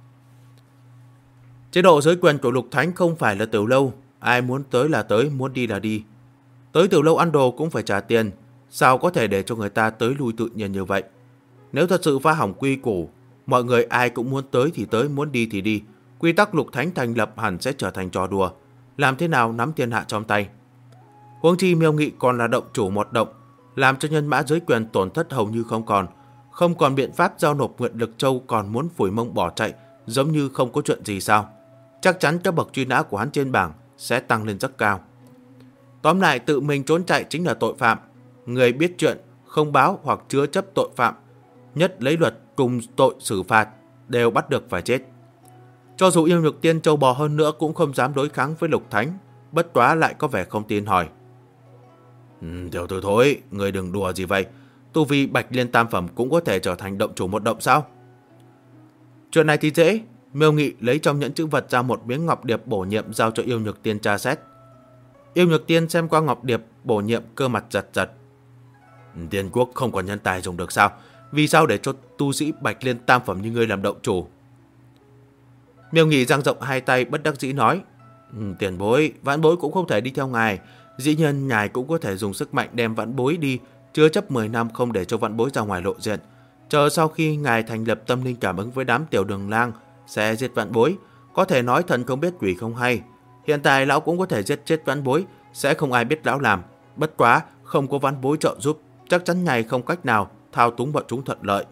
Chế độ giới quyền của Lục Thánh không phải là tiểu lâu, ai muốn tới là tới, muốn đi là đi. Tới tiểu lâu ăn đồ cũng phải trả tiền, sao có thể để cho người ta tới lui tự nhiên như vậy? Nếu thật sự phá hỏng quy củ, mọi người ai cũng muốn tới thì tới, muốn đi thì đi, quy tắc Lục Thánh thành lập hẳn sẽ trở thành trò đùa. Làm thế nào nắm thiên hạ trong tay? Huống chi Miêu Nghị còn là động chủ một động, làm cho nhân mã giới quyền tổn thất hầu như không còn biện pháp giao nộp nguyện lực châu, còn muốn phủi mông bỏ chạy giống như không có chuyện gì sao? Chắc chắn cấp bậc truy nã của hắn trên bảng sẽ tăng lên rất cao. Tóm lại, tự mình trốn chạy chính là tội phạm. Người biết chuyện không báo hoặc chứa chấp tội phạm, nhất lấy luật cùng tội xử phạt đều bắt được phải chết. Cho dù yêu nhược tiên trâu bò hơn nữa cũng không dám đối kháng với Lục Thánh, bất quá lại có vẻ không tin hỏi. Tiểu tử thối, người đừng đùa gì vậy? Tu vi Bạch Liên tam phẩm cũng có thể trở thành động chủ một động sao? Chuyện này thì dễ. Miêu Nghị lấy trong nhẫn chữ vật ra một miếng ngọc điệp bổ nhiệm giao cho yêu nhược tiên tra xét. Yêu nhược tiên xem qua ngọc điệp bổ nhiệm, cơ mặt giật giật. Tiên quốc không có nhân tài dùng được sao? Vì sao để cho tu sĩ Bạch Liên tam phẩm như ngươi làm động chủ? Miêu Nghị dang rộng hai tay bất đắc dĩ nói. Tiền bối, vãn bối cũng không thể đi theo ngài. Dĩ nhiên ngài cũng có thể dùng sức mạnh đem vãn bối đi, chưa chấp 10 năm không để cho vãn bối ra ngoài lộ diện. Chờ sau khi ngài thành lập tâm linh cảm ứng với đám tiểu đường lang, sẽ giết vãn bối. Có thể nói thần không biết quỷ không hay. Hiện tại lão cũng có thể giết chết vãn bối, sẽ không ai biết lão làm. Bất quá, không có vãn bối trợ giúp, chắc chắn ngài không cách nào thao túng bọn chúng thuận lợi.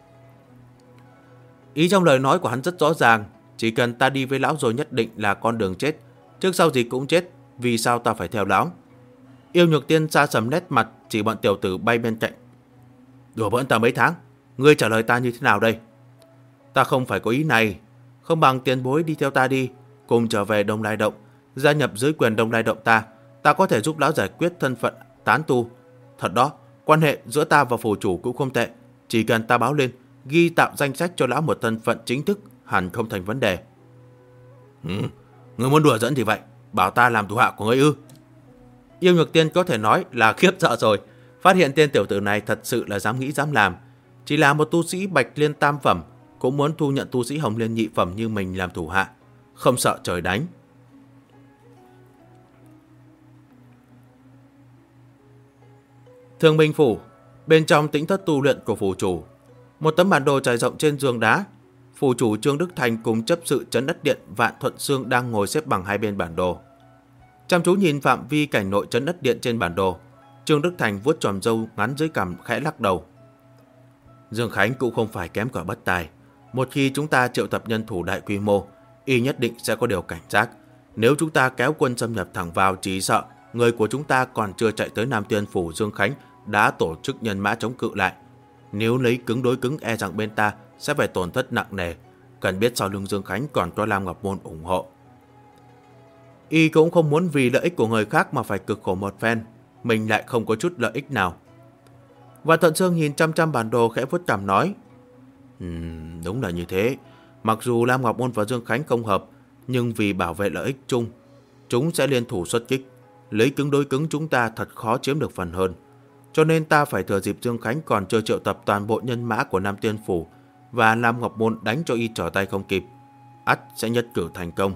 Ý trong lời nói của hắn rất rõ ràng. Chỉ cần ta đi với lão rồi nhất định là con đường chết. Trước sau gì cũng chết, vì sao ta phải theo lão? Yêu nhược tiên xa sầm nét mặt, chỉ bọn tiểu tử bay bên cạnh. Đùa bỡn ta mấy tháng, ngươi trả lời ta như thế nào đây? Ta không phải có ý này. Không bằng tiền bối đi theo ta đi, cùng trở về Đông Lai Động, gia nhập dưới quyền Đông Lai Động ta. Ta có thể giúp lão giải quyết thân phận tán tu. Thật đó, quan hệ giữa ta và phủ chủ cũng không tệ. Chỉ cần ta báo lên, ghi tạo danh sách cho lão một thân phận chính thức, hẳn không thành vấn đề. Ngươi muốn đùa dẫn thì vậy, bảo ta làm thủ hạ của ngươi ư? Yêu nhược tiên có thể nói là khiếp sợ rồi. Phát hiện tên tiểu tử này thật sự là dám nghĩ dám làm. Chỉ là một tu sĩ Bạch Liên tam phẩm, cũng muốn thu nhận tu sĩ Hồng Liên nhị phẩm như mình làm thủ hạ, không sợ trời đánh. Thương binh phủ, bên trong tĩnh thất tu luyện của phủ chủ, một tấm bản đồ trải rộng trên giường đá. Phủ chủ Trương Đức Thành cùng chấp sự trấn đất điện Vạn Thuận Xương đang ngồi xếp bằng hai bên bản đồ, chăm chú nhìn phạm vi cảnh nội trấn đất điện trên bản đồ. Trương Đức Thành vuốt chòm râu ngắn dưới cằm khẽ lắc đầu. Dương Khánh cũng không phải kém cỏi bất tài. Một khi chúng ta triệu tập nhân thủ đại quy mô, y nhất định sẽ có điều cảnh giác. Nếu chúng ta kéo quân xâm nhập thẳng vào, chỉ sợ người của chúng ta còn chưa chạy tới Nam Tiên phủ, Dương Khánh đã tổ chức nhân mã chống cự lại. Nếu lấy cứng đối cứng, e rằng bên ta sẽ phải tổn thất nặng nề. Cần biết sau lưng Dương Khánh còn có Lam Ngọc Môn ủng hộ. Y cũng không muốn vì lợi ích của người khác mà phải cực khổ một phen, mình lại không có chút lợi ích nào. Và Thuận Sương nhìn chăm chăm bản đồ khẽ vuốt cằm nói. Đúng là như thế. Mặc dù Lam Ngọc Môn và Dương Khánh không hợp, nhưng vì bảo vệ lợi ích chung, chúng sẽ liên thủ xuất kích. Lấy cứng đối cứng chúng ta thật khó chiếm được phần hơn. Cho nên ta phải thừa dịp Dương Khánh còn chưa triệu tập toàn bộ nhân mã của Nam Tiên phủ và Lam Ngọc Môn đánh cho y trở tay không kịp, ắt sẽ nhất cử thành công.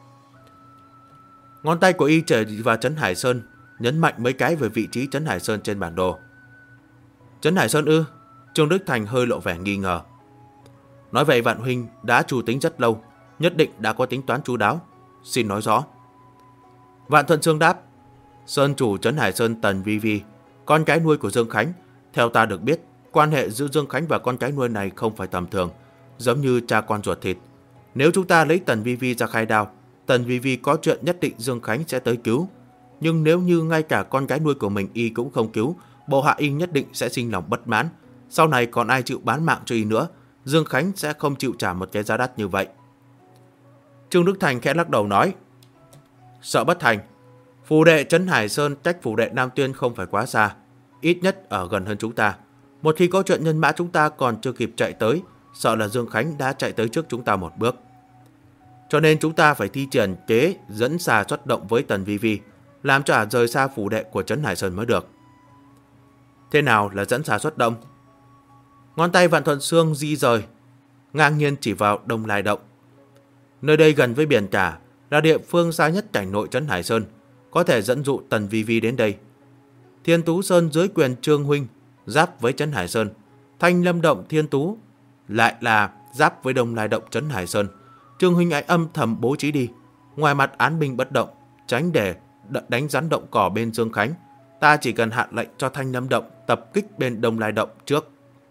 Ngón tay của y chỉ vào Trấn Hải Sơn, nhấn mạnh mấy cái về vị trí Trấn Hải Sơn trên bản đồ. Trấn Hải Sơn ư? Trương Đức Thành hơi lộ vẻ nghi ngờ. Nói vậy Vạn huynh đã chủ tính rất lâu, nhất định đã có tính toán chu đáo. Xin nói rõ. Vạn Thuận Sương đáp. Sơn chủ Trấn Hải Sơn Tần Vi Vi, con cái nuôi của Dương Khánh. Theo ta được biết, quan hệ giữa Dương Khánh và con cái nuôi này không phải tầm thường, giống như cha con ruột thịt. Nếu chúng ta lấy Tần Vi Vi ra khai đao, Tần Vi Vi có chuyện nhất định Dương Khánh sẽ tới cứu. Nhưng nếu như ngay cả con cái nuôi của mình y cũng không cứu, bộ hạ y nhất định sẽ sinh lòng bất mãn. Sau này còn ai chịu bán mạng cho y nữa, Dương Khánh sẽ không chịu trả một cái giá đắt như vậy. Trương Đức Thành khẽ lắc đầu nói. Sợ bất thành. Phủ đệ Trấn Hải Sơn cách phủ đệ Nam Tuyên không phải quá xa, ít nhất ở gần hơn chúng ta. Một khi có chuyện nhân mã chúng ta còn chưa kịp chạy tới, sợ là Dương Khánh đã chạy tới trước chúng ta một bước. Cho nên chúng ta phải thi triển kế dẫn xà xuất động với Tần Vi Vi, làm cho ả rời xa phủ đệ của Trấn Hải Sơn mới được. Thế nào là dẫn xà xuất động? Ngón tay Vạn Thuận Sương di rời, ngang nhiên chỉ vào Đông Lai Động. Nơi đây gần với biển cả, là địa phương xa nhất cảnh nội Trấn Hải Sơn, có thể dẫn dụ Tần Vi Vi đến đây. Thiên Tú Sơn dưới quyền Trương huynh, giáp với Trấn Hải Sơn. Thanh Lâm Động Thiên Tú lại là giáp với Đông Lai Động Trấn Hải Sơn. Trương huynh ấy âm thầm bố trí đi, ngoài mặt án binh bất động, tránh để đánh rắn động cỏ bên Dương Khánh. Ta chỉ cần hạ lệnh cho Thanh Lâm Động tập kích bên Đông Lai Động trước.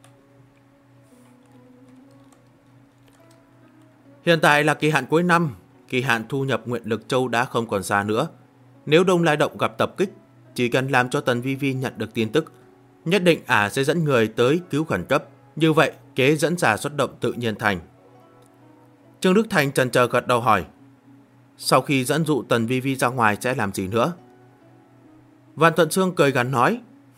Hiện tại là kỳ hạn cuối năm, kỳ hạn thu nhập nguyện lực châu đã không còn xa nữa. Nếu Đông Lai Động gặp tập kích, chỉ cần làm cho Tần Vi Vi nhận được tin tức, nhất định ả sẽ dẫn người tới cứu khẩn cấp. Như vậy, kế dẫn dà xuất động tự nhiên thành. Trương Đức Thành chần chờ gật đầu hỏi, sau khi dẫn dụ Tần Vi Vi ra ngoài sẽ làm gì nữa? Vạn Thuận Xương cười gằn nói,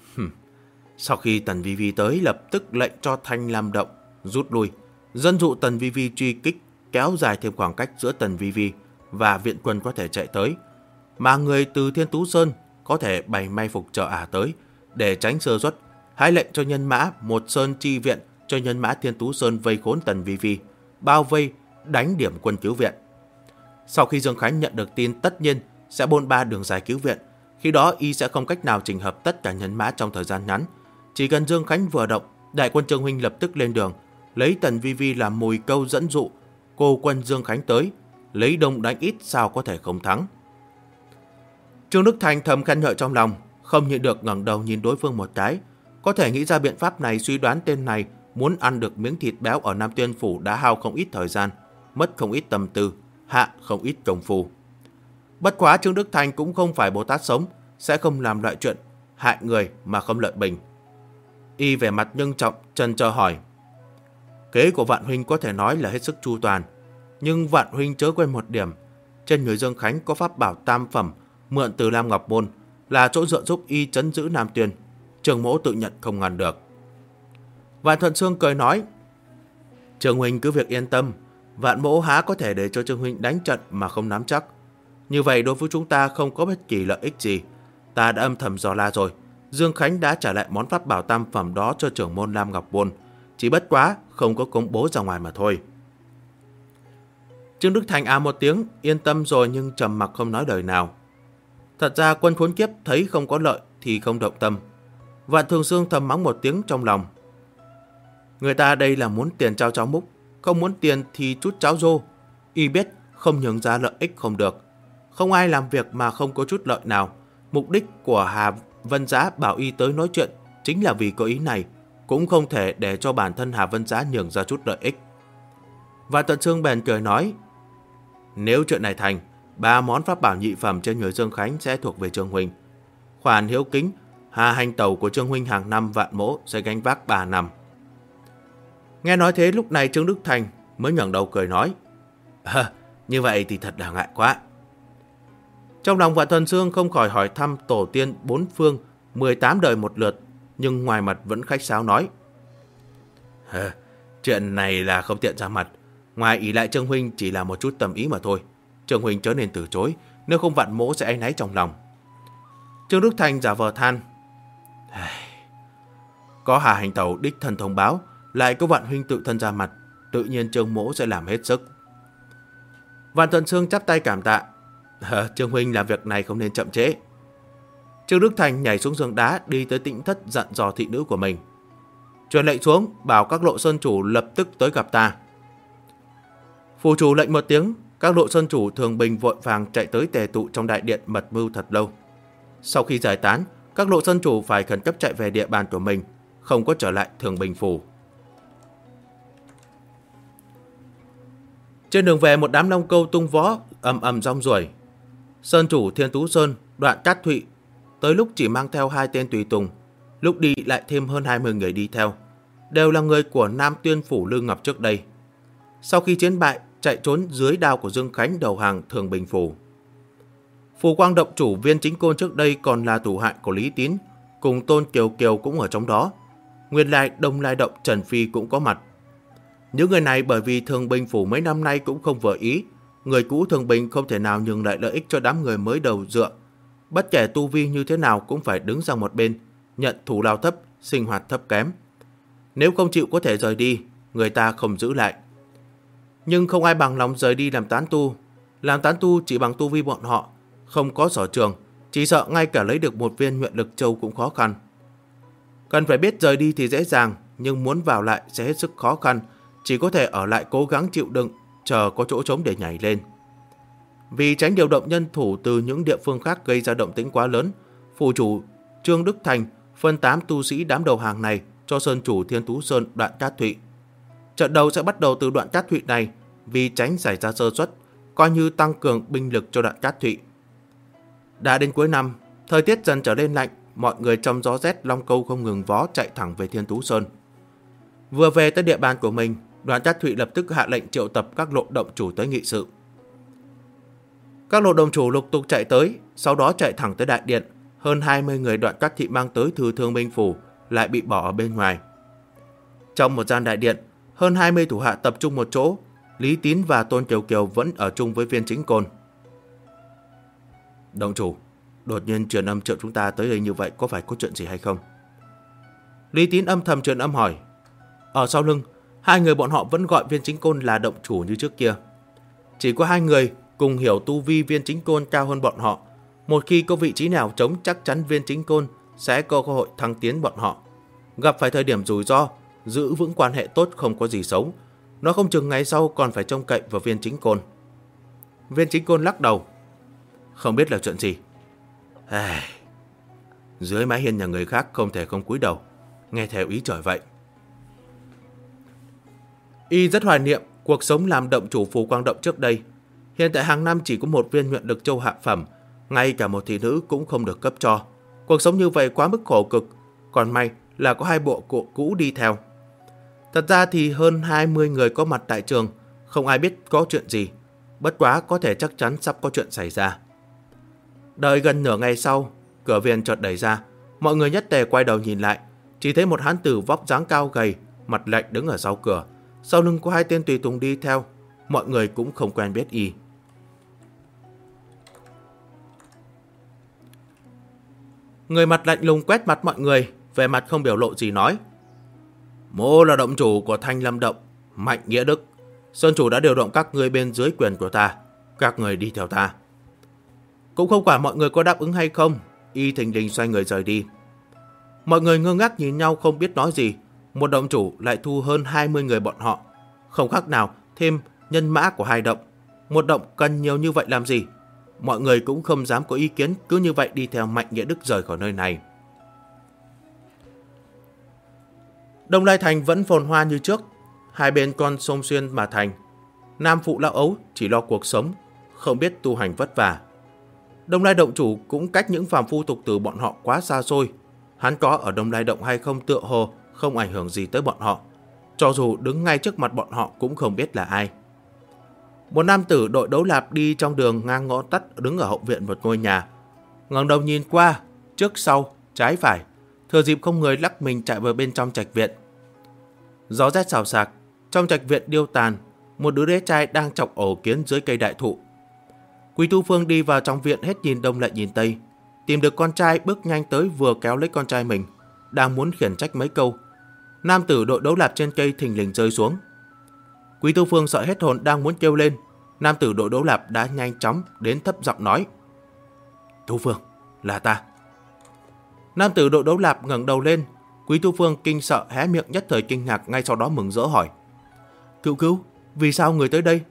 sau khi Tần Vi Vi tới lập tức lệnh cho Thanh Lam Động rút lui, dẫn dụ Tần Vi Vi truy kích, kéo dài thêm khoảng cách giữa Tần Vi Vi và viện quân có thể chạy tới, mà người từ Thiên Tú Sơn có thể bày may phục trợ ả tới. Để tránh sơ suất, hãy lệnh cho nhân mã một sơn chi viện cho nhân mã Thiên Tú Sơn vây khốn Tần Vi Vi, bao vây đánh điểm quân cứu viện. Sau khi Dương Khánh nhận được tin tất nhiên sẽ bôn ba đường dài cứu viện, khi đó y sẽ không cách nào chỉnh hợp tất cả nhân mã trong thời gian ngắn. Chỉ cần Dương Khánh vừa động, đại quân Trương huynh lập tức lên đường, lấy Tần Vi Vi làm mồi câu dẫn dụ cô quân Dương Khánh tới, lấy đông đánh ít sao có thể không thắng. Trương Đức Thành thầm khen ngợi trong lòng, không nhịn được ngẩng đầu nhìn đối phương một cái. Có thể nghĩ ra biện pháp này, suy đoán tên này muốn ăn được miếng thịt béo ở Nam Tuyên Phủ đã hao không ít thời gian, mất không ít tâm tư, hạ không ít công phu. Bất quá Trương Đức Thành cũng không phải Bồ Tát sống, sẽ không làm loại chuyện hại người mà không lợi bình. Y vẻ mặt nghiêm trọng, chần chờ hỏi, kế của Vạn huynh có thể nói là hết sức chu toàn, nhưng Vạn huynh chớ quên một điểm, trên người Dương Khánh có pháp bảo tam phẩm mượn từ Lam Ngọc Môn, là chỗ dựa giúp y trấn giữ Nam Tuyên, Trường mỗ tự nhận không ngăn được. Vạn Thuận Xương cười nói, Trường huynh cứ việc yên tâm, Vạn mỗ há có thể để cho Trường huynh đánh trận mà không nắm chắc. Như vậy đối với chúng ta không có bất kỳ lợi ích gì. Ta đã âm thầm dò la rồi, Dương Khánh đã trả lại món pháp bảo tam phẩm đó cho trưởng môn Lam Ngọc Môn, chỉ bất quá không có công bố ra ngoài mà thôi. Trương Đức Thành một tiếng, yên tâm rồi nhưng trầm mặc không nói lời nào. Thật ra quân khốn kiếp thấy không có lợi thì không động tâm. Vạn Thường Xương thầm mắng một tiếng trong lòng. Người ta đây là muốn tiền trao cháo múc, không muốn tiền thì chút cháo rô. Y biết không nhường ra lợi ích không được. Không ai làm việc mà không có chút lợi nào. Mục đích của Hà Vân Giá bảo y tới nói chuyện chính là vì có ý này, cũng không thể để cho bản thân Hà Vân Giá nhường ra chút lợi ích. Vạn Thuận Xương bèn cười nói, nếu chuyện này thành, 3 món pháp bảo nhị phẩm trên người Dương Khánh sẽ thuộc về Trương huynh. Khoản hiếu kính, Hà hành tẩu của Trương huynh hàng năm Vạn mỗ sẽ gánh vác 3 năm. Nghe nói thế lúc này Trương Đức Thành mới ngẩng đầu cười nói, như vậy thì thật là ngại quá. Trong lòng Vạn Thuận Xương không khỏi hỏi thăm tổ tiên 4 phương 18 đời một lượt, nhưng ngoài mặt vẫn khách sáo nói, chuyện này là không tiện ra mặt, ngoài ý lại Trương huynh chỉ là một chút tâm ý mà thôi. Trương huynh chớ nên từ chối, nếu không Vạn mỗ sẽ áy náy trong lòng. Trương Đức Thành giả vờ than, có Hà hành tẩu đích thân thông báo, lại có Vạn huynh tự thân ra mặt, tự nhiên Trương mỗ sẽ làm hết sức. Vạn Thuận Xương chắp tay cảm tạ, Trương huynh làm việc này không nên chậm trễ. Trương Đức Thành nhảy xuống giường đá, đi tới Tĩnh thất dặn dò thị nữ của mình, truyền lệnh xuống, bảo các lộ sơn chủ lập tức tới gặp ta. Phù chủ lệnh một tiếng, các lộ sơn chủ thường bình vội vàng chạy tới tề tụ trong đại điện mật mưu thật lâu. Sau khi giải tán, các lộ sơn chủ phải khẩn cấp chạy về địa bàn của mình, không có trở lại thường bình phủ. Trên đường về, một đám long câu tung võ ầm ầm rong ruổi. Sơn chủ Thiên Tú Sơn, Đoạn Cát Thụy tới lúc chỉ mang theo 2 tên tùy tùng, lúc đi lại thêm hơn 20 người đi theo, đều là người của Nam Tuyên Phủ Lương Ngọc trước đây. Sau khi chiến bại, chạy trốn dưới đao của Dương Khánh đầu hàng thường bình phủ. Phù Quang động chủ Viên Chính Côn trước đây còn là thủ hại của Lý Tín, cùng Tôn Kiều Kiều cũng ở trong đó. Nguyên lai Đông Lai động Trần Phi cũng có mặt. Những người này bởi vì thường bình phủ mấy năm nay cũng không vừa ý, người cũ thường bình không thể nào nhường lại lợi ích cho đám người mới đầu dựa. Bất kể tu vi như thế nào cũng phải đứng sang một bên, nhận thủ lao thấp, sinh hoạt thấp kém. Nếu không chịu có thể rời đi, người ta không giữ lại. Nhưng không ai bằng lòng rời đi làm tán tu. Làm tán tu chỉ bằng tu vi bọn họ, không có sở trường, chỉ sợ ngay cả lấy được một viên nhuận lực châu cũng khó khăn. Cần phải biết rời đi thì dễ dàng, nhưng muốn vào lại sẽ hết sức khó khăn, chỉ có thể ở lại cố gắng chịu đựng, chờ có chỗ trống để nhảy lên. Vì tránh điều động nhân thủ từ những địa phương khác gây ra động tĩnh quá lớn, phủ chủ Trương Đức Thành phân 8 tu sĩ đám đầu hàng này cho sơn chủ Thiên Tú Sơn Đoạn Cát Thụy. Trận đầu sẽ bắt đầu từ Đoạn Cát Thụy này, vì tránh xảy ra sơ suất, coi như tăng cường binh lực cho Đoạn Cát Thụy. Đã đến cuối năm, thời tiết dần trở lên lạnh, mọi người trong gió rét long câu không ngừng vó chạy thẳng về Thiên Tú Sơn. Vừa về tới địa bàn của mình, Đoàn Trác Thụy lập tức hạ lệnh triệu tập các lộ động chủ tới nghị sự. Các lộ động chủ lục tục chạy tới, sau đó chạy thẳng tới đại điện. Hơn 20 người Đoàn Trác Thụy mang tới thư thương binh phủ lại bị bỏ ở bên ngoài. Trong một gian đại điện, hơn 20 thủ hạ tập trung một chỗ. Lý Tín và Tôn Kiều Kiều vẫn ở chung với Viên Chính Côn. Động chủ, đột nhiên truyền âm triệu chúng ta tới đây như vậy có phải có chuyện gì hay không? Lý Tín âm thầm truyền âm hỏi. Ở sau lưng, hai người bọn họ vẫn gọi Viên Chính Côn là động chủ như trước kia. Chỉ có hai người cùng hiểu tu vi Viên Chính Côn cao hơn bọn họ. Một khi có vị trí nào trống, chắc chắn Viên Chính Côn sẽ có cơ hội thăng tiến bọn họ. Gặp phải thời điểm rủi ro, giữ vững quan hệ tốt không có gì xấu. Nó không chừng ngày sau còn phải trông cậy vào Viên Chính Côn. Viên Chính Côn lắc đầu. Không biết là chuyện gì. Dưới mái hiên nhà người khác không thể không cúi đầu, nghe theo ý trời vậy. Y rất hoài niệm cuộc sống làm động chủ Phù Quang Động trước đây. Hiện tại hàng năm chỉ có một viên nhuận lực châu hạ phẩm, ngay cả một thị nữ cũng không được cấp cho. Cuộc sống như vậy quá mức khổ cực, còn may là có hai bộ cụ cũ đi theo. Thật ra thì hơn 20 người có mặt tại trường, không ai biết có chuyện gì. Bất quá có thể chắc chắn sắp có chuyện xảy ra. Đợi gần nửa ngày sau, cửa viện chợt đẩy ra. Mọi người nhất tề quay đầu nhìn lại, chỉ thấy một hán tử vóc dáng cao gầy, mặt lạnh đứng ở sau cửa. Sau lưng có hai tên tùy tùng đi theo. Mọi người cũng không quen biết y. Người mặt lạnh lùng quét mặt mọi người, vẻ mặt không biểu lộ gì nói. Mô là động chủ của Thanh Lâm Động, Mạnh Nghĩa Đức. Sơn chủ đã điều động các người bên dưới quyền của ta. Các người đi theo ta. Cũng không quản mọi người có đáp ứng hay không, y thình lình xoay người rời đi. Mọi người ngơ ngác nhìn nhau không biết nói gì. Một động chủ lại thu hơn 20 người bọn họ. Không khác nào thêm nhân mã của hai động. Một động cần nhiều như vậy làm gì? Mọi người cũng không dám có ý kiến, cứ như vậy đi theo Mạnh Nghĩa Đức rời khỏi nơi này. Đông Lai Thành vẫn phồn hoa như trước. Hai bên con sông xuyên mà thành. Nam phụ lão ấu chỉ lo cuộc sống, không biết tu hành vất vả. Đông Lai Động chủ cũng cách những phàm phu tục tử bọn họ quá xa xôi. Hắn có ở Đông Lai Động hay không tựa hồ không ảnh hưởng gì tới bọn họ. Cho dù đứng ngay trước mặt bọn họ cũng không biết là ai. Một nam tử đội đấu lạp đi trong đường ngang ngõ tắt, đứng ở hậu viện một ngôi nhà. Ngẩng đầu nhìn qua, trước sau, trái phải, thừa dịp không người lắc mình chạy vào bên trong trạch viện. Gió rét xào xạc, trong trạch viện điêu tàn, một đứa bé trai đang chọc ổ kiến dưới cây đại thụ. Quý Tu Phương đi vào trong viện hết nhìn đông lại nhìn tây, tìm được con trai bước nhanh tới vừa kéo lấy con trai mình, đang muốn khiển trách mấy câu. Nam tử đội đấu lạp trên cây thình lình rơi xuống. Quý Tu Phương sợ hết hồn đang muốn kêu lên, nam tử đội đấu lạp đã nhanh chóng đến thấp giọng nói. Tu Phương, là ta. Nam tử đội đấu lạp ngẩng đầu lên, Quý Tu Phương kinh sợ hé miệng nhất thời kinh ngạc, ngay sau đó mừng rỡ hỏi. Cữu cữu, vì sao người tới đây?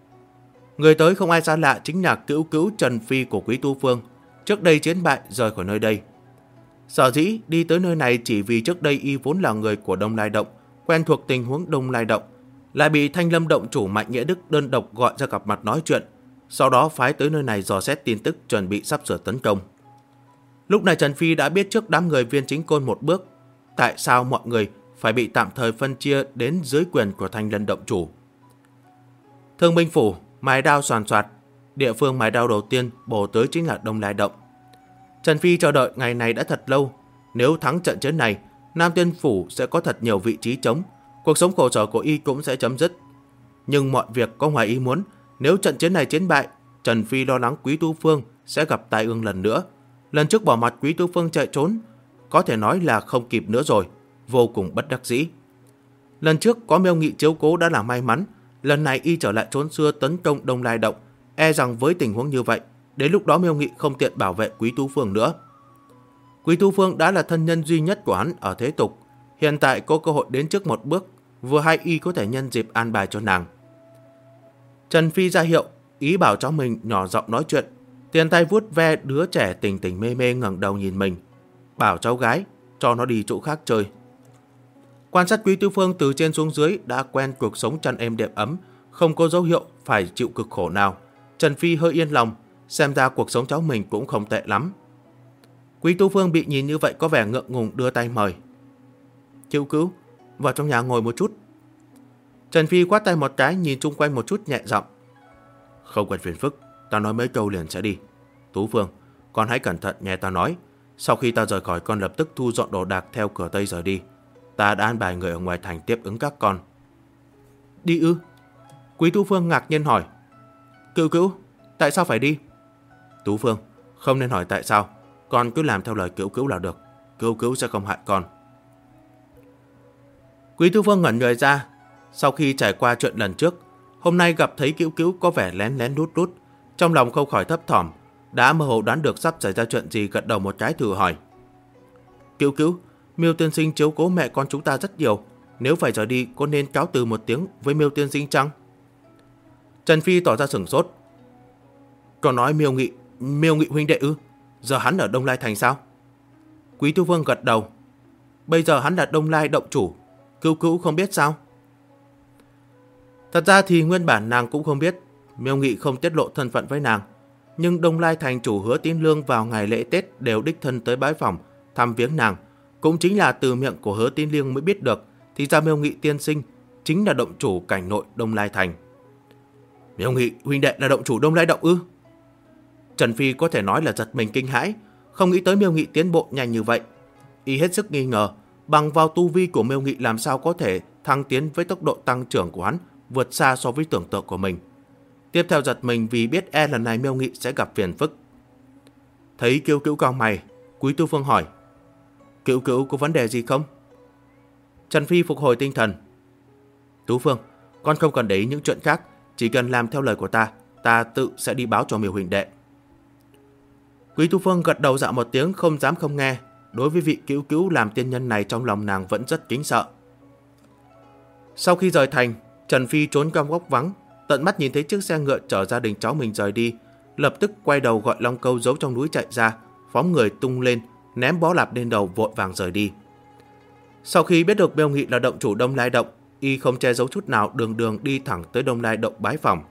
Người tới không ai xa lạ, chính là cữu cữu Trần Phi của Quý Tu Phương, trước đây chiến bại rời khỏi nơi đây. Sở dĩ đi tới nơi này chỉ vì trước đây y vốn là người của Đông Lai Động, quen thuộc tình huống Đông Lai Động, lại bị Thanh Lâm Động chủ Mạnh Nghĩa Đức đơn độc gọi ra gặp mặt nói chuyện, sau đó phái tới nơi này dò xét tin tức chuẩn bị sắp sửa tấn công. Lúc này Trần Phi đã biết trước đám người Viên Chính Côn một bước, tại sao mọi người phải bị tạm thời phân chia đến dưới quyền của Thanh Lâm Động chủ. Thương binh phủ, mài đao soàn soạt, địa phương mài đao đầu tiên bổ tới chính là Đông Lai Động. Trần Phi chờ đợi ngày này đã thật lâu, nếu thắng trận chiến này, Nam Tiên phủ sẽ có thật nhiều vị trí trống, cuộc sống khổ sở của y cũng sẽ chấm dứt. Nhưng mọi việc có ngoài ý muốn, nếu trận chiến này chiến bại, Trần Phi lo lắng Quý Tu Phương sẽ gặp tai ương lần nữa. Lần trước bỏ mặt Quý Tu Phương chạy trốn, có thể nói là không kịp nữa rồi, vô cùng bất đắc dĩ. Lần trước có Miêu Nghị chiếu cố đã là may mắn, lần này y trở lại trốn xưa tấn công Đông Lai Động, e rằng với tình huống như vậy, đến lúc đó Miêu Nghị không tiện bảo vệ Quý Tu Phương nữa. Quý Tu Phương đã là thân nhân duy nhất của hắn ở thế tục, hiện tại có cơ hội đến trước một bước, vừa hay y có thể nhân dịp an bài cho nàng. Trần Phi ra hiệu, ý bảo cháu mình nhỏ giọng nói chuyện, tiền tay vuốt ve đứa trẻ tỉnh tỉnh mê mê ngẩng đầu nhìn mình, bảo cháu gái cho nó đi chỗ khác chơi. Quan sát Quý Tu Phương từ trên xuống dưới đã quen cuộc sống chăn êm đệm ấm, không có dấu hiệu phải chịu cực khổ nào. Trần Phi hơi yên lòng, xem ra cuộc sống cháu mình cũng không tệ lắm. Quý Tu Phương bị nhìn như vậy có vẻ ngượng ngùng đưa tay mời. Cữu cữu, vào trong nhà ngồi một chút. Trần Phi quát tay một cái, nhìn chung quanh một chút nhẹ giọng. Không cần phiền phức, ta nói mấy câu liền sẽ đi. Tú Phương, con hãy cẩn thận nghe ta nói. Sau khi ta rời khỏi, con lập tức thu dọn đồ đạc theo cửa Tây rời đi. Ta đã an bài người ở ngoài thành tiếp ứng các con. Đi ư? Quý Tú Phương ngạc nhiên hỏi. Cữu cữu, tại sao phải đi? Tú Phương, không nên hỏi tại sao. Con cứ làm theo lời cữu cữu là được. Cữu cữu sẽ không hại con. Quý Tú Phương ngẩn người ra. Sau khi trải qua chuyện lần trước, hôm nay gặp thấy cữu cữu có vẻ lén lén lút lút, trong lòng không khỏi thấp thỏm, đã mơ hồ đoán được sắp xảy ra chuyện gì, gật đầu một cái thử hỏi. Cữu cữu, Miêu tiên sinh chiếu cố mẹ con chúng ta rất nhiều, nếu phải rời đi có nên cáo từ một tiếng với Miêu tiên sinh chăng? Trần Phi tỏ ra sửng sốt. Còn nói Miêu Nghị huynh đệ ư? Giờ hắn ở Đông Lai thành sao? Quý Tú Phương gật đầu. Bây giờ hắn là Đông Lai động chủ, cữu cữu không biết sao? Thật ra thì nguyên bản nàng cũng không biết, Miêu Nghị không tiết lộ thân phận với nàng, nhưng Đông Lai thành chủ Hứa Tín Lương vào ngày lễ Tết đều đích thân tới bái phòng thăm viếng nàng, cũng chính là từ miệng của Hứa Tín Lương mới biết được, thì ra Miêu Nghị tiên sinh chính là động chủ cảnh nội Đông Lai thành. Miêu Nghị huynh đệ là động chủ Đông Lai động ư? Trần Phi có thể nói là giật mình kinh hãi, không nghĩ tới Miêu Nghị tiến bộ nhanh như vậy. Y hết sức nghi ngờ, bằng vào tu vi của Miêu Nghị làm sao có thể thăng tiến với tốc độ tăng trưởng của hắn vượt xa so với tưởng tượng của mình. Tiếp theo giật mình vì biết lần này Miêu Nghị sẽ gặp phiền phức. Thấy Cữu cữu cau mày, Quý Tú Phương hỏi. Cữu cữu có vấn đề gì không? Trần Phi phục hồi tinh thần. Tú Phương, con không cần để ý những chuyện khác, chỉ cần làm theo lời của ta tự sẽ đi báo cho Miêu huynh đệ. Quý Tú Phương gật đầu dạ một tiếng, không dám không nghe. Đối với vị Cữu cữu làm tiên nhân này, trong lòng nàng vẫn rất kính sợ. Sau khi rời thành, Trần Phi trốn trong góc vắng, tận mắt nhìn thấy chiếc xe ngựa chở gia đình cháu mình rời đi, lập tức quay đầu gọi Long Câu giấu trong núi chạy ra, phóng người tung lên, ném bó lạp lên đầu, vội vàng rời đi. Sau khi biết được Miêu Nghị là động chủ Đông Lai động, y không che giấu chút nào, đường đường đi thẳng tới Đông Lai động bái phòng.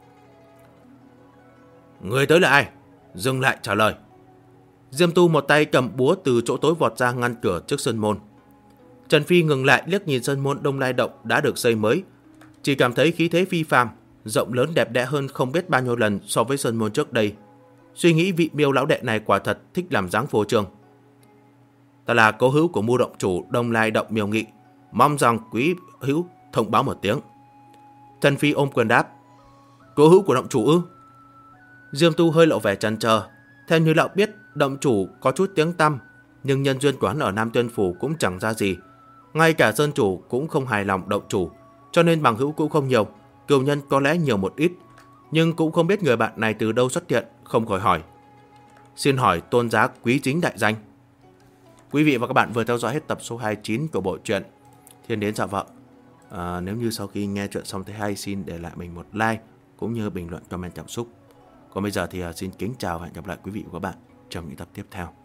Người tới là ai? Dừng lại trả lời. Diêm Tu một tay cầm búa từ chỗ tối vọt ra ngăn cửa trước sân môn. Trần Phi ngừng lại liếc nhìn sân môn Đông Lai động đã được xây mới, chỉ cảm thấy khí thế phi phàm, rộng lớn đẹp đẽ hơn không biết bao nhiêu lần so với sân môn trước đây. Suy nghĩ vị Miêu lão đệ này quả thật thích làm dáng phô trương. Ta là cố hữu của Mưu động chủ Đông Lai động Miêu Nghị, mong rằng quý hữu thông báo một tiếng. Trần Phi ôm quyền đáp. Cố hữu của động chủ ư? Diêm Tu hơi lộ vẻ chần chờ. Theo như lão biết, động chủ có chút tiếng tăm, nhưng nhân duyên của hắn ở Nam Tuyên Phủ cũng chẳng ra gì. Ngay cả sơn chủ cũng không hài lòng động chủ, cho nên bằng hữu cũng không nhiều, cừu nhân có lẽ nhiều một ít, nhưng cũng không biết người bạn này từ đâu xuất hiện, không khỏi hỏi. Xin hỏi tôn giá quý chính đại danh. Quý vị và các bạn vừa theo dõi hết tập số 29 của bộ truyện Thiên Đến Dạ Vợ. Nếu như sau khi nghe chuyện xong thấy hay, xin để lại mình một like cũng như bình luận comment cảm xúc. Còn bây giờ thì xin kính chào và hẹn gặp lại quý vị và các bạn trong những tập tiếp theo.